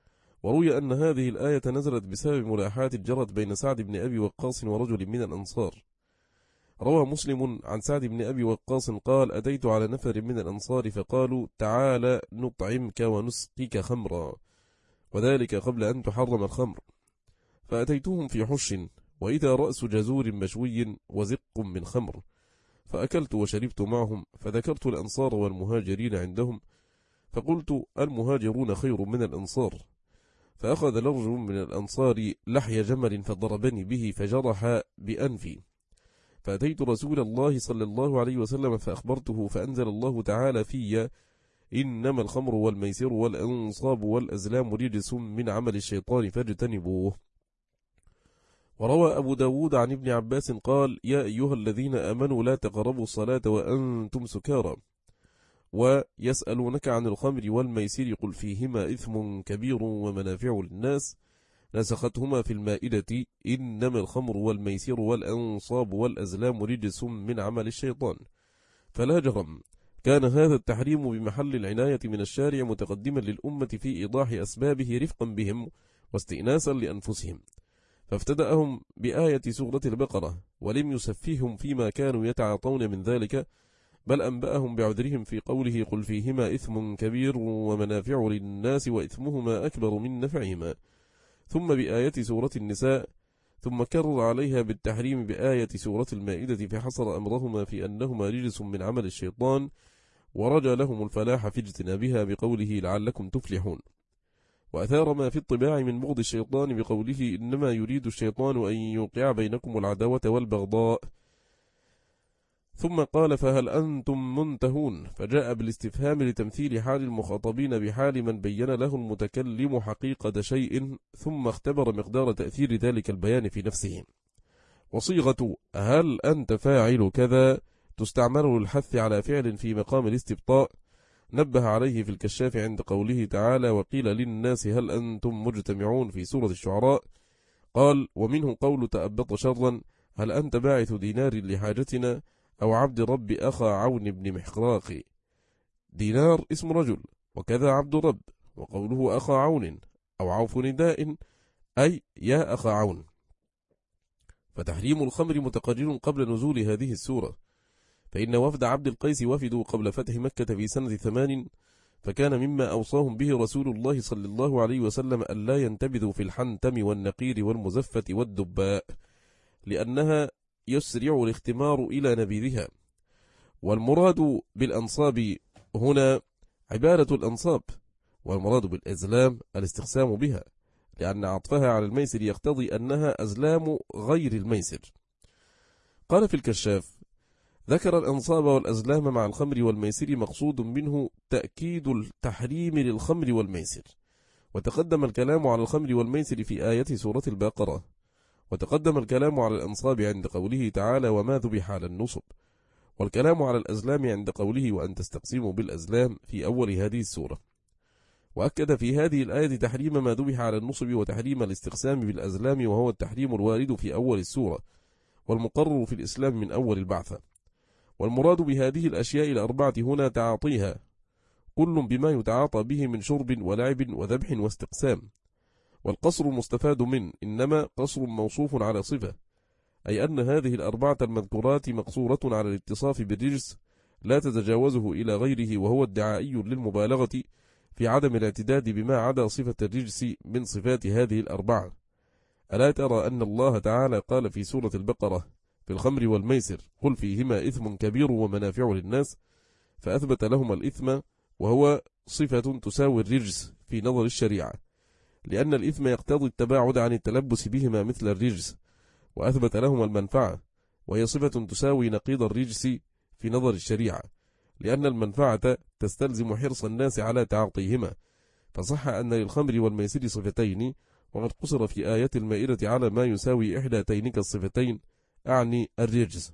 وروي أن هذه الآية نزلت بسبب ملاحاة جرت بين سعد بن أبي وقاص ورجل من الأنصار. روى مسلم عن سعد بن أبي وقاص قال: أتيت على نفر من الأنصار فقالوا: تعال نطعمك ونسقيك خمرا، وذلك قبل أن تحرم الخمر. فأتيتهم في حش، وإذا رأس جزور مشوي وزق من خمر، فأكلت وشربت معهم، فذكرت الأنصار والمهاجرين عندهم، فقلت: المهاجرون خير من الأنصار. فأخذ رجل من الأنصار لحي جمل فضربني به فجرح بأنفي، فأتيت رسول الله صلى الله عليه وسلم فأخبرته، فأنزل الله تعالى في: إنما الخمر والميسر والأنصاب والأزلام رجس من عمل الشيطان فاجتنبوه. وروى أبو داود عن ابن عباس قال: يا أيها الذين آمنوا لا تقربوا الصلاة وأنتم سكارى، ويسألونك عن الخمر والميسر قل فيهما إثم كبير ومنافع للناس، نسختهما في المائدة: إنما الخمر والميسر والأنصاب والأزلام رجس من عمل الشيطان. فلا جرم كان هذا التحريم بمحل العناية من الشارع متقدما للأمة في إيضاح أسبابه رفقا بهم واستئناسا لأنفسهم، فافتدأهم بآية سورة البقرة، ولم يسفيهم فيما كانوا يتعاطون من ذلك، بل أنبأهم بعذرهم في قوله: قل فيهما إثم كبير ومنافع للناس وإثمهما أكبر من نفعهما، ثم بآية سورة النساء، ثم كرر عليها بالتحريم بآية سورة المائدة، فحصر أمرهما في أنهما رجس من عمل الشيطان، ورجى لهم الفلاح في اجتنابها بقوله: لعلكم تفلحون. وأثار ما في الطباع من بغض الشيطان بقوله: إنما يريد الشيطان أن يوقع بينكم العداوة والبغضاء. ثم قال: فهل أنتم منتهون؟ فجاء بالاستفهام لتمثيل حال المخاطبين بحال من بين له المتكلم حقيقة شيء، ثم اختبر مقدار تأثير ذلك البيان في نفسه. وصيغة هل أنت فاعل كذا تستعمل للحث على فعل في مقام الاستبطاء، نبه عليه في الكشاف عند قوله تعالى: وقيل للناس هل أنتم مجتمعون في سورة الشعراء. قال: ومنه قول تأبط شرا: هل أنت باعث دينار لحاجتنا، أو عبد رب أخا عون بن محقراق. دينار اسم رجل، وكذا عبد رب، وقوله أخا عون أو عوف نداء أي يا أخا عون. فتحريم الخمر متقرر قبل نزول هذه السورة، فإن وفد عبد القيس وفدوا قبل فتح مكة في سنة ثمان، فكان مما أوصاهم به رسول الله صلى الله عليه وسلم أن لا ينتبذوا في الحنتم والنقير والمزفة والدباء، لأنها يسرع الاختمار إلى نبيذها. والمراد بالأنصاب هنا عبارة الأنصاب، والمراد بالأزلام الاستقسام بها، لأن عطفها على الميسر يقتضي أنها أزلام غير الميسر. قال في الكشاف: ذكر الأنصاب والأزلام مع الخمر والميسر مقصود منه تأكيد التحريم للخمر والميسر، وتقدم الكلام على الخمر والميسر في آية سورة البقرة، وتقدم الكلام على الأنصاب عند قوله تعالى: وما ذبح على النصب، والكلام على الأزلام عند قوله: وأن تستقسموا بالأزلام في أول هذه السورة. وأكد في هذه الآية تحريم ما ذبح على النصب وتحريم الاستقسام بالأزلام، وهو التحريم الوارد في أول السورة والمقرر في الإسلام من أول البعثة. والمراد بهذه الأشياء الأربعة هنا تعاطيها، كل بما يتعاطى به من شرب ولعب وذبح واستقسام. والقصر مستفاد من إنما قصر موصوف على صفة، أي أن هذه الأربعة المذكورات مقصورة على الاتصاف بالرجس لا تتجاوزه إلى غيره، وهو ادعائي للمبالغة في عدم الاعتداد بما عدا صفة الرجس من صفات هذه الأربعة. ألا ترى أن الله تعالى قال في سورة البقرة في الخمر والميسر: قل فيهما إثم كبير ومنافع للناس، فأثبت لهما الإثم، وهو صفة تساوي الرجس في نظر الشريعة، لأن الإثم يقتضي التباعد عن التلبس بهما مثل الرجس، وأثبت لهما المنفعة، وهي صفة تساوي نقيض الرجس في نظر الشريعة، لأن المنفعة تستلزم حرص الناس على تعاطيهما، فصح أن للخمر والميسر صفتين، وقد قصر في آية المائدة على ما يساوي إحدى تينك الصفتين، أعني الرجس.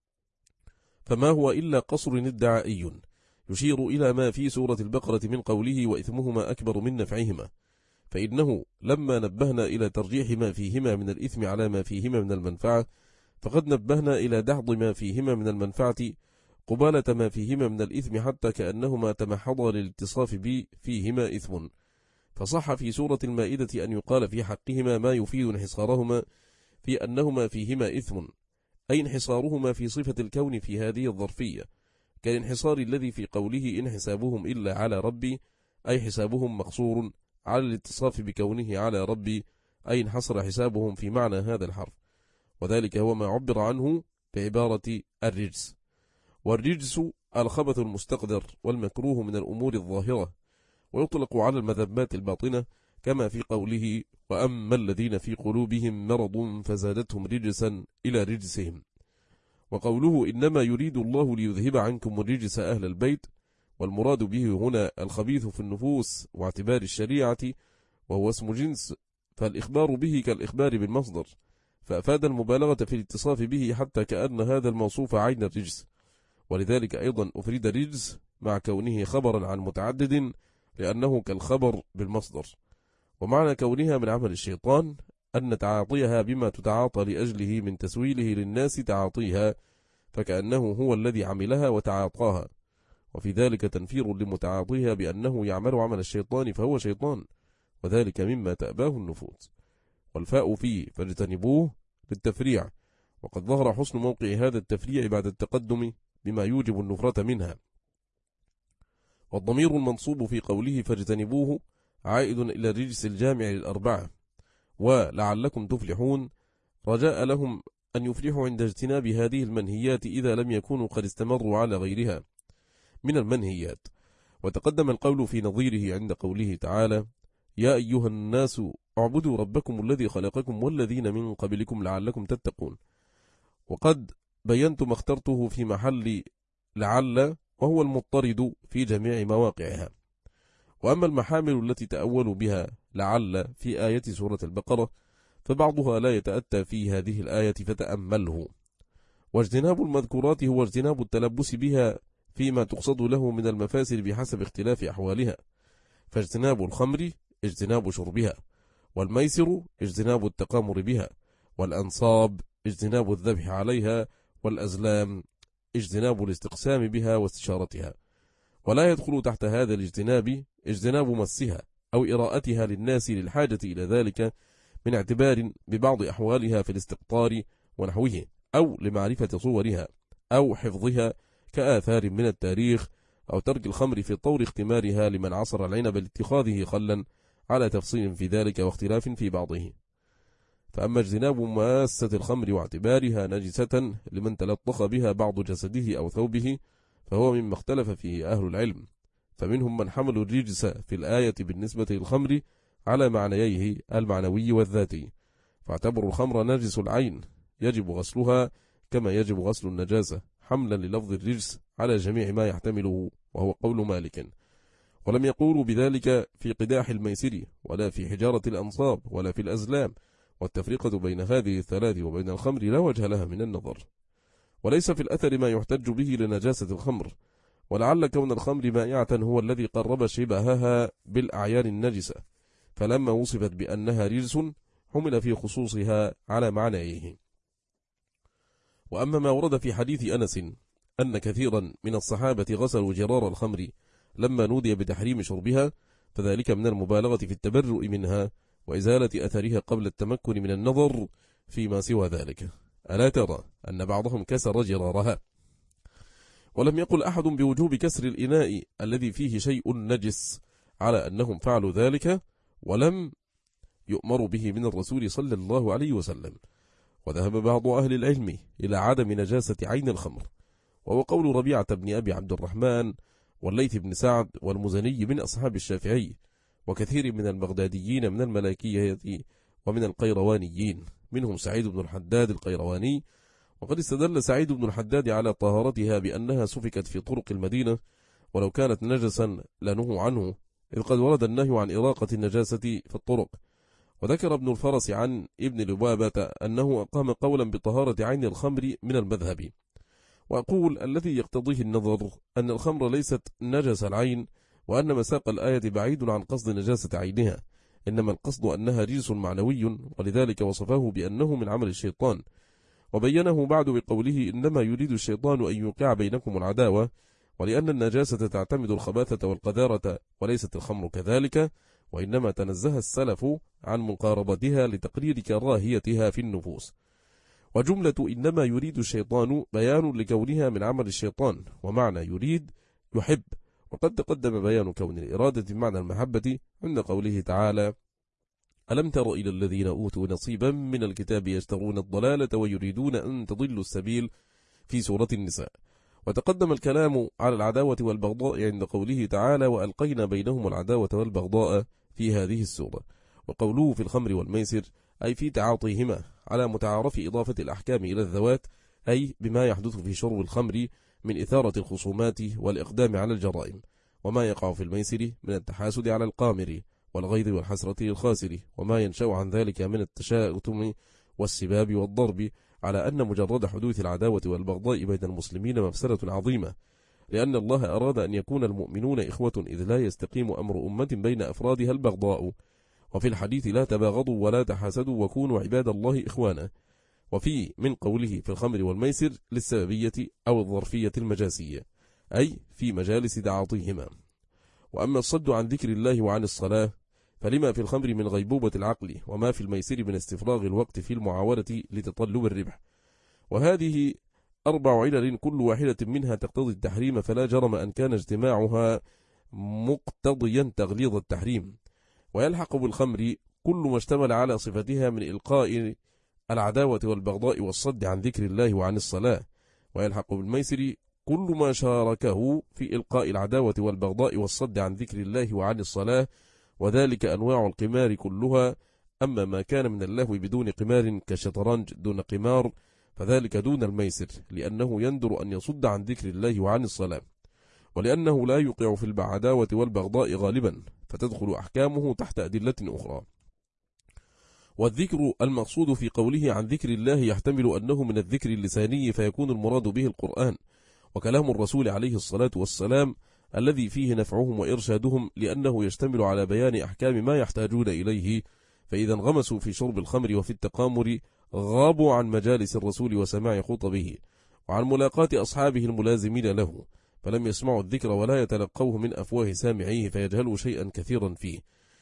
فما هو إلا قصر ادعائي يشير إلى ما في سورة البقرة من قوله: وإثمهما أكبر من نفعهما، فإنه لما نبهنا إلى ترجيح ما فيهما من الإثم على ما فيهما من المنفعة، فقد نبهنا إلى دحض ما فيهما من المنفعة قبالة ما فيهما من الإثم، حتى كأنهما تمحضا للاتصاف به فيهما إثم، فصح في سورة المائدة أن يقال في حقهما ما يفيد انحصارهما في أنهما فيهما إثم، أي انحصارهما في صفة الكون في هذه الظرفية، كالانحصار الذي في قوله إن حسابهم إلا على ربي، أي حسابهم مقصور على الاتصاف بكونه على ربي، أي انحصر حسابهم في معنى هذا الحرف، وذلك هو ما عبر عنه بعبارة الرجس. والرجس الخبث المستقدر والمكروه من الأمور الظاهرة، ويطلق على المذمات الباطنة كما في قوله وأما الذين في قلوبهم مرض فزادتهم رجسا إلى رجسهم. وقوله إنما يريد الله ليذهب عنكم الرجس أهل البيت، والمراد به هنا الخبيث في النفوس واعتبار الشريعة، وهو اسم جنس، فالإخبار به كالإخبار بالمصدر، فأفاد المبالغة في الاتصاف به حتى كأن هذا الموصوف عين الرجس، ولذلك أيضا أفرد الرجس مع كونه خبرا عن متعدد لأنه كالخبر بالمصدر. ومعنى كونها من عمل الشيطان أن تعاطيها بما تتعاطى لأجله من تسويله للناس تعاطيها، فكأنه هو الذي عملها وتعاطاها، وفي ذلك تنفير لمتعاطيها بأنه يعمل عمل الشيطان فهو شيطان، وذلك مما تأباه النفوس. والفاء فيه فاجتنبوه للتفريع، وقد ظهر حسن موقع هذا التفريع بعد التقدم بما يوجب النفرة منها. والضمير المنصوب في قوله فاجتنبوه عائد إلى الرجس الجامع للأربعة، ولعلكم تفلحون رجاء لهم أن يفلحوا عند اجتناب هذه المنهيات إذا لم يكونوا قد استمروا على غيرها من المنهيات. وتقدم القول في نظيره عند قوله تعالى يا أيها الناس اعبدوا ربكم الذي خلقكم والذين من قبلكم لعلكم تتقون، وقد بينت ما اخترته في محل لعل، وهو المضطرد في جميع مواقعها. وأما المحامل التي تأولوا بها لعل في آية سورة البقرة فبعضها لا يتأتى في هذه الآية فتأمله. واجتناب المذكورات هو اجتناب التلبس بها فيما تقصد له من المفاسد بحسب اختلاف أحوالها، فاجتناب الخمر اجتناب شربها، والميسر اجتناب التقامر بها، والأنصاب اجتناب الذبح عليها، والأزلام اجتناب الاستقسام بها واستشارتها. ولا يدخل تحت هذا الاجتناب اجتناب مسها أو إراءتها للناس للحاجة إلى ذلك من اعتبار ببعض أحوالها في الاستقطار ونحوه، أو لمعرفة صورها أو حفظها كآثار من التاريخ، أو ترك الخمر في طور اختمارها لمن عصر العنب لاتخاذه خلا، على تفصيل في ذلك واختلاف في بعضه. فأما اجتناب ماسة الخمر واعتبارها نجسة لمن تلطخ بها بعض جسده أو ثوبه فهو مما اختلف فيه أهل العلم، فمنهم من حملوا الرجس في الآية بالنسبة للخمر على معنييه المعنوي والذاتي، فاعتبروا الخمر نجس العين يجب غسلها كما يجب غسل النجاسة، حملا للفظ الرجس على جميع ما يحتمله، وهو قول مالك. ولم يقولوا بذلك في قداح الميسر ولا في حجارة الأنصاب ولا في الأزلام، والتفرقة بين هذه الثلاث وبين الخمر لا وجه لها من النظر. وليس في الأثر ما يحتج به لنجاسة الخمر، ولعل كون الخمر مائعة هو الذي قرب شبهها بالأعيان النجسة، فلما وصفت بأنها رجس حمل في خصوصها على معنيه. وأما ما ورد في حديث أنس أن كثيرا من الصحابة غسلوا جرار الخمر لما نودي بتحريم شربها، فذلك من المبالغة في التبرؤ منها وإزالة أثرها قبل التمكن من النظر فيما سوى ذلك. ألا ترى أن بعضهم كسر جرارها؟ ولم يقل أحد بوجوب كسر الإناء الذي فيه شيء نجس على أنهم فعلوا ذلك، ولم يؤمر به من الرسول صلى الله عليه وسلم. وذهب بعض أهل العلم إلى عدم نجاسة عين الخمر، وهو قول ربيعة بن أبي عبد الرحمن والليث بن سعد والمزني من أصحاب الشافعي، وكثير من البغداديين من الملاكية ومن القيروانيين، منهم سعيد بن الحداد القيرواني. وقد استدل سعيد بن الحداد على طهارتها بأنها سفكت في طرق المدينة، ولو كانت نجسا لنهوا عنه، إذ قد ورد النهي عن إراقة النجاسة في الطرق. وذكر ابن الفرس عن ابن لبابة أنه أقام قولا بطهارة عين الخمر من المذهب. وأقول الذي يقتضيه النظر أن الخمر ليست نجس العين، وأن مساق الآية بعيد عن قصد نجاسة عينها، إنما القصد أنها رجس معنوي، ولذلك وصفه بأنه من عمل الشيطان، وبينه بعد بقوله إنما يريد الشيطان أن يوقع بينكم العداوة، ولأن النجاسة تعتمد الخباثة والقذارة وليست الخمر كذلك، وإنما تنزه السلف عن مقاربتها لتقرير كراهيتها في النفوس. وجملة إنما يريد الشيطان بيان لكونها من عمل الشيطان، ومعنى يريد يحب، وقد تقدم بيان كون الإرادة بمعنى المحبة عند قوله تعالى: ألم تر إلى الذين أوتوا نصيبا من الكتاب يشترون الضلالة ويريدون أن تضلوا السبيل في سورة النساء. وتقدم الكلام على العداوة والبغضاء عند قوله تعالى: وألقينا بينهم العداوة والبغضاء في هذه السورة. وقوله في الخمر والميسر أي في تعاطيهما على متعارف إضافة الأحكام إلى الذوات، أي بما يحدث في شرب الخمر من إثارة الخصومات والإقدام على الجرائم، وما يقع في الميسر من التحاسد على القامر والغيظ والحسرة للخاسر، وما ينشأ عن ذلك من التشاؤم والسباب والضرب، على أن مجرد حدوث العداوة والبغضاء بين المسلمين مفسدة عظيمة، لأن الله أراد أن يكون المؤمنون إخوة، إذ لا يستقيم أمر أمة بين أفرادها البغضاء. وفي الحديث: لا تباغضوا ولا تحاسدوا وكونوا عباد الله إخوانا. وفي من قوله في الخمر والميسر للسببية أو الظرفية المجاسية، أي في مجالس تعاطيهما. وأما الصد عن ذكر الله وعن الصلاة فلما في الخمر من غيبوبة العقل، وما في الميسر من استفراغ الوقت في المعاولة لتطلب الربح. وهذه أربع علل كل واحدة منها تقتضي التحريم، فلا جرم أن كان اجتماعها مقتضيا تغليظ التحريم. ويلحق بالخمر كل ما اشتمل على صفتها من إلقاء العداوة والبغضاء والصد عن ذكر الله وعن الصلاة. ويلحق بالميسر كل ما شاركه في إلقاء العداوة والبغضاء والصد عن ذكر الله وعن الصلاة، وذلك أنواع القمار كلها. أما ما كان من اللهو بدون قمار كالشطرنج دون قمار فذلك دون الميسر، لأنه يندر أن يصد عن ذكر الله وعن الصلاة، ولأنه لا يوقع في العداوة والبغضاء غالبا، فتدخل أحكامه تحت أدلة أخرى. والذكر المقصود في قوله عن ذكر الله يحتمل أنه من الذكر اللساني، فيكون المراد به القرآن وكلام الرسول عليه الصلاة والسلام الذي فيه نفعهم وإرشادهم، لأنه يشتمل على بيان أحكام ما يحتاجون إليه. فإذا انغمسوا في شرب الخمر وفي التقامر غابوا عن مجالس الرسول وسماع خطبه وعن ملاقاة أصحابه الملازمين له، فلم يسمعوا الذكر ولا يتلقوه من أفواه سامعيه، فيجهلوا شيئا كثيرا فيه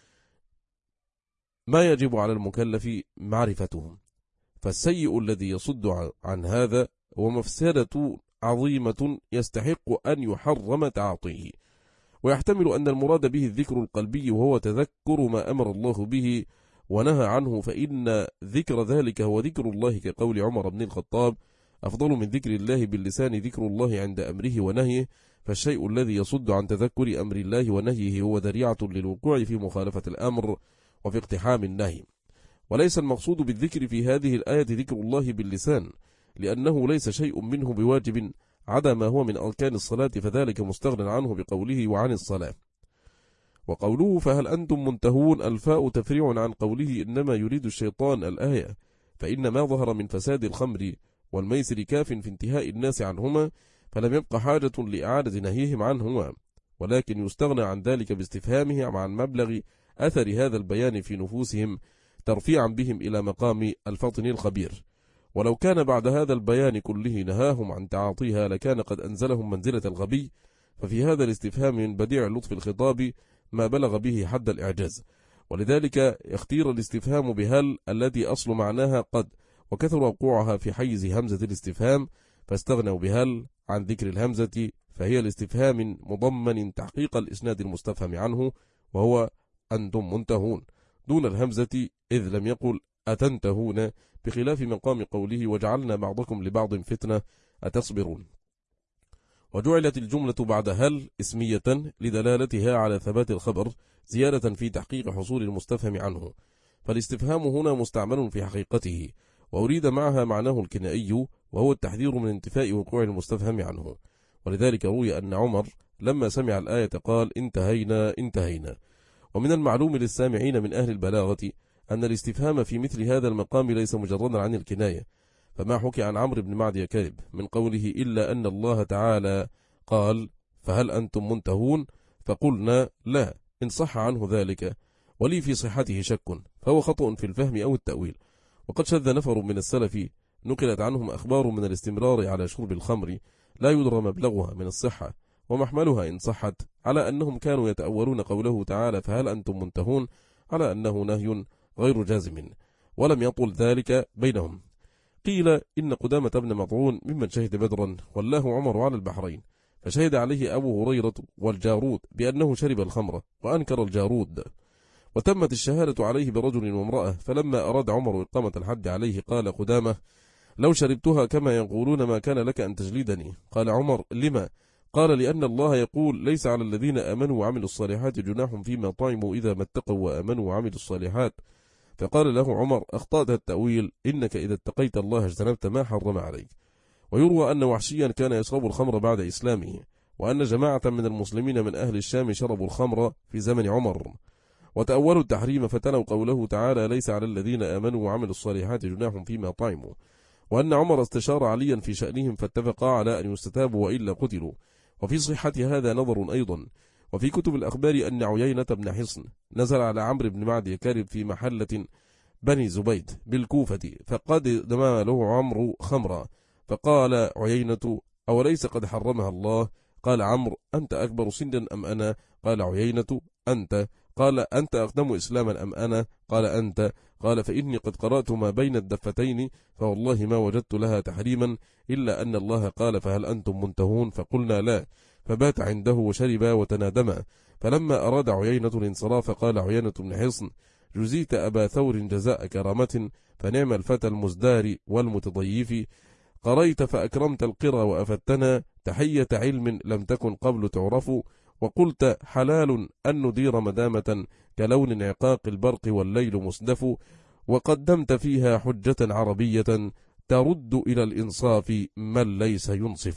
ما يجب على المكلف معرفتهم. فالسيء الذي يصد عن هذا ومفسدة عظيمة يستحق أن يحرم تعاطيه. ويحتمل أن المراد به الذكر القلبي، وهو تذكر ما أمر الله به ونهى عنه، فإن ذكر ذلك هو ذكر الله، كقول عمر بن الخطاب: أفضل من ذكر الله باللسان ذكر الله عند أمره ونهيه. فالشيء الذي يصد عن تذكر أمر الله ونهيه هو ذريعة للوقوع في مخالفة الأمر وفي اقتحام النهي. وليس المقصود بالذكر في هذه الآية ذكر الله باللسان، لأنه ليس شيء منه بواجب عدا ما هو من أركان الصلاة، فذلك مستغنى عنه بقوله وعن الصلاة. وقوله فهل أنتم منتهون الفاء تفريع عن قوله إنما يريد الشيطان الآية، فإن ما ظهر من فساد الخمر والميسر كاف في انتهاء الناس عنهما، فلم يبق حاجة لإعادة نهيهم عنهما، ولكن يستغنى عن ذلك باستفهامه عن مبلغ أثر هذا البيان في نفوسهم، ترفيعا بهم إلى مقام الفطن الخبير. ولو كان بعد هذا البيان كله نهاهم عن تعاطيها لكان قد أنزلهم منزلة الغبي، ففي هذا الاستفهام من بديع لطف الخطاب ما بلغ به حد الإعجاز، ولذلك اختير الاستفهام بهل التي أصل معناها قد، وكثر وقوعها في حيز همزة الاستفهام، فاستغنوا بهل عن ذكر الهمزة، فهي الاستفهام مضمن تحقيق الإسناد المستفهم عنه، وهو أنتم منتهون، دون الهمزة، إذ لم يقل أتنتهون، بخلاف مقام قوله وجعلنا بعضكم لبعض فتنة أتصبرون. وجعلت الجملة بعد هل اسمية لدلالتها على ثبات الخبر، زيادة في تحقيق حصول المستفهم عنه، فالاستفهام هنا مستعمل في حقيقته، وأريد معها معناه الكنائي، وهو التحذير من انتفاء وقوع المستفهم عنه. ولذلك روي أن عمر لما سمع الآية قال انتهينا انتهينا. ومن المعلوم للسامعين من أهل البلاغة أن الاستفهام في مثل هذا المقام ليس مجردا عن الكناية، فما حكي عن عمرو بن معدي كذب من قوله إلا أن الله تعالى قال فهل أنتم منتهون، فقلنا لا إن صح عنه ذلك، ولي في صحته شك، فهو خطأ في الفهم أو التأويل. وقد شذ نفر من السلف نقلت عنهم أخبار من الاستمرار على شرب الخمر لا يدرى مبلغها من الصحة ومحملها إن صحت على أنهم كانوا يتأولون قوله تعالى فهل أنتم منتهون على أنه نهي غير جازم، ولم يطل ذلك بينهم. قيل إن قدامة بن مطعون ممن شهد بدرا والله عمر على البحرين، فشهد عليه أبو هريرة والجارود بأنه شرب الخمر وأنكر الجارود، وتمت الشهادة عليه برجل وامرأة. فلما أراد عمر إقامة الحد عليه قال قدامة لو شربتها كما يقولون ما كان لك أن تجلدني. قال عمر لما؟ قال لأن الله يقول ليس على الذين آمنوا وعملوا الصالحات جناح فيما طعموا إذا ما اتقوا وآمنوا وعملوا الصالحات. فقال له عمر أخطأت التأويل، إنك إذا اتقيت الله اجتنبت ما حرم عليك. ويروى أن وحشيا كان يشرب الخمر بعد إسلامه، وأن جماعة من المسلمين من أهل الشام شربوا الخمر في زمن عمر وتأولوا التحريم فتلوا قوله تعالى ليس على الذين آمنوا وعملوا الصالحات جناح فيما طعموا، وأن عمر استشار عليا في شأنهم فاتفقا على أن يستتابوا وإلا قتلوا. وفي صحة هذا نظر أيضا. وفي كتب الأخبار أن عيينة بن حصن نزل على عمرو بن معد يكارب في محلة بني زبيد بالكوفة، فقد دما له عمرو خمرا، فقال عيينة أوليس قد حرمها الله؟ قال عمرو أنت أكبر سنا أم أنا؟ قال عيينة أنت. قال أنت أقدم إسلاما أم أنا؟ قال أنت. قال فإني قد قرأت ما بين الدفتين فوالله ما وجدت لها تحريما إلا أن الله قال فهل أنتم منتهون؟ فقلنا لا، فبات عنده وشربا وتنادما. فلما أراد عيينة الانصراف قال عيينة بن حصن جزيت أبا ثور جزاء كرامة، فنعم الفتى المزدار والمتضيف، قريت فأكرمت القرى وأفتنا، تحية علم لم تكن قبل تعرف، وقلت حلال أن ندير مدامة كلون انعقاق البرق والليل مسدف، وقدمت فيها حجة عربية ترد إلى الإنصاف من ليس ينصف.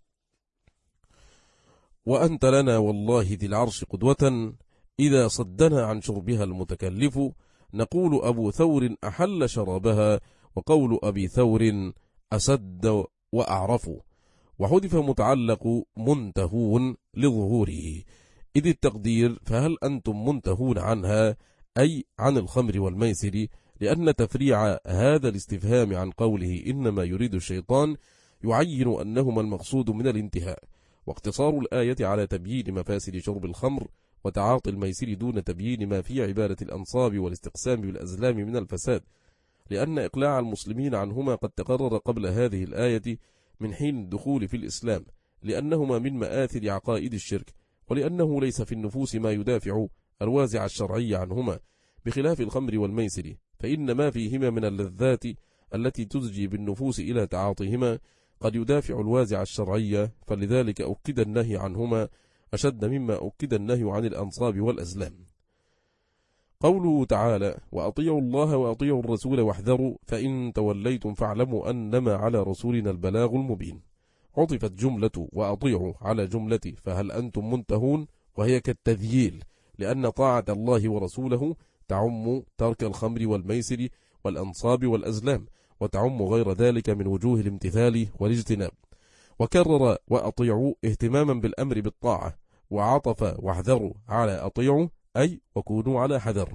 وأنت لنا والله ذي العرش قدوة، إذا صدنا عن شربها المتكلف، نقول أبو ثور أحل شرابها، وقول أبي ثور أسد وأعرف. وحذف متعلق منتهون لظهوره، إذ التقدير فهل أنتم منتهون عنها أي عن الخمر والميسر، لأن تفريع هذا الاستفهام عن قوله إنما يريد الشيطان يعين أنهما المقصود من الانتهاء، واقتصار الآية على تبيين مفاسد شرب الخمر وتعاطي الميسر دون تبيين ما في عبادة الأنصاب والاستقسام بالأزلام من الفساد، لأن إقلاع المسلمين عنهما قد تقرر قبل هذه الآية من حين الدخول في الإسلام، لأنهما من مآثر عقائد الشرك، ولأنه ليس في النفوس ما يدافع الوازع الشرعي عنهما، بخلاف الخمر والميسر، فإن ما فيهما من اللذات التي تزجي بالنفوس إلى تعاطيهما قد يدافع الوازع الشرعي، فلذلك أكد النهي عنهما أشد مما أكد النهي عن الأنصاب والأزلام. قوله تعالى وأطيعوا الله وأطيعوا الرسول واحذروا فإن توليتم فاعلموا أنما على رسولنا البلاغ المبين، عطفت جملة وأطيعوا على جملة فهل أنتم منتهون، وهي كالتذييل، لأن طاعة الله ورسوله تعم ترك الخمر والميسر والأنصاب والأزلام، وتعم غير ذلك من وجوه الامتثال والاجتناب. وكرر وأطيعوا اهتماما بالأمر بالطاعة، وعطف واحذروا على أطيعوا أي وكونوا على حذر،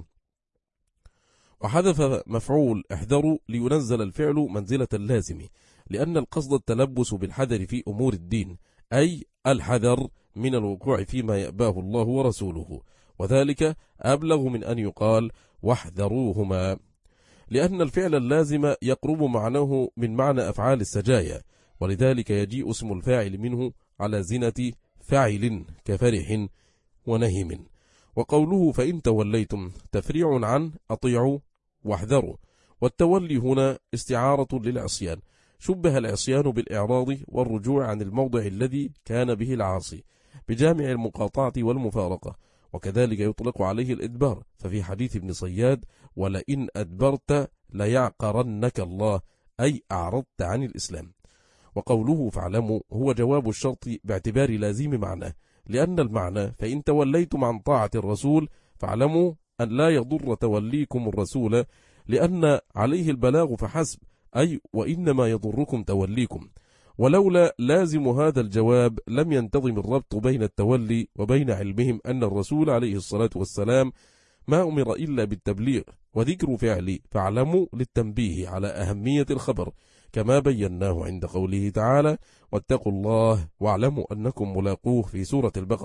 وحذف مفعول احذروا لينزل الفعل منزلة اللازم، لأن القصد التلبس بالحذر في أمور الدين، أي الحذر من الوقوع فيما يأباه الله ورسوله، وذلك أبلغ من أن يقال واحذروهما، لأن الفعل اللازم يقرب معناه من معنى أفعال السجايا، ولذلك يجيء اسم الفاعل منه على زنة فاعل كفرح ونهم. وقوله فإن توليتم تفريع عن أطيعوا واحذروا، والتولي هنا استعارة للعصيان، شبه العصيان بالإعراض والرجوع عن الموضع الذي كان به العاصي بجامع المقاطعة والمفارقة، وكذلك يطلق عليه الإدبار، ففي حديث ابن صياد ولئن أدبرت ليعقرنك الله، أي أعرضت عن الإسلام. وقوله فاعلموا هو جواب الشرط باعتبار لازم معناه، لأن المعنى فإن توليتم عن طاعة الرسول فاعلموا أن لا يضر توليكم الرسول، لأن عليه البلاغ فحسب، أي وإنما يضركم توليكم. ولولا لازم هذا الجواب لم ينتظم الربط بين التولي وبين علمهم أن الرسول عليه الصلاة والسلام ما أمر إلا بالتبليغ، وذكر فعل فاعلموا للتنبيه على أهمية الخبر، كما بيناه عند قوله تعالى واتقوا الله واعلموا أنكم ملاقوه في سورة البقرة،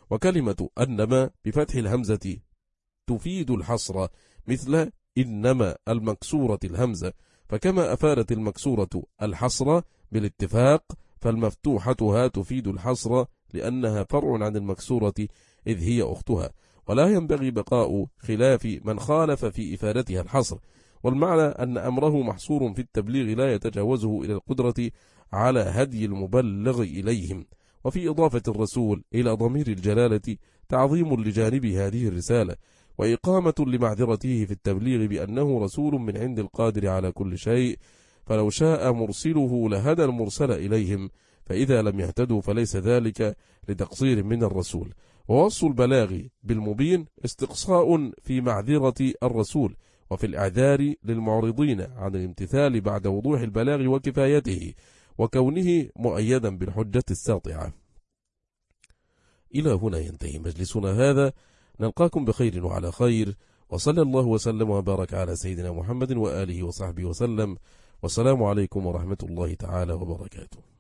وكلمة أنما بفتح الهمزة تفيد الحصر مثل إنما المكسورة الهمزة، فكما أفادت المكسورة الحصر بالاتفاق فالمفتوحتها تفيد الحصر لأنها فرع عن المكسورة إذ هي أختها، ولا ينبغي بقاء خلاف من خالف في إفادتها الحصر. والمعنى أن أمره محصور في التبليغ لا يتجاوزه إلى القدرة على هدي المبلغ إليهم. وفي إضافة الرسول إلى ضمير الجلالة تعظيم لجانب هذه الرسالة، وإقامة لمعذرته في التبليغ بأنه رسول من عند القادر على كل شيء، فلو شاء مرسله لهدى المرسل إليهم، فإذا لم يهتدوا فليس ذلك لتقصير من الرسول. ووصف البلاغ بالمبين استقصاء في معذرة الرسول وفي الإعذار للمعرضين عن الامتثال بعد وضوح البلاغ وكفايته وكونه مؤيدا بالحجة الساطعة. إلى هنا ينتهي مجلسنا هذا، نلقاكم بخير وعلى خير، وصلى الله وسلم وبارك على سيدنا محمد وآله وصحبه وسلم، والسلام عليكم ورحمة الله تعالى وبركاته.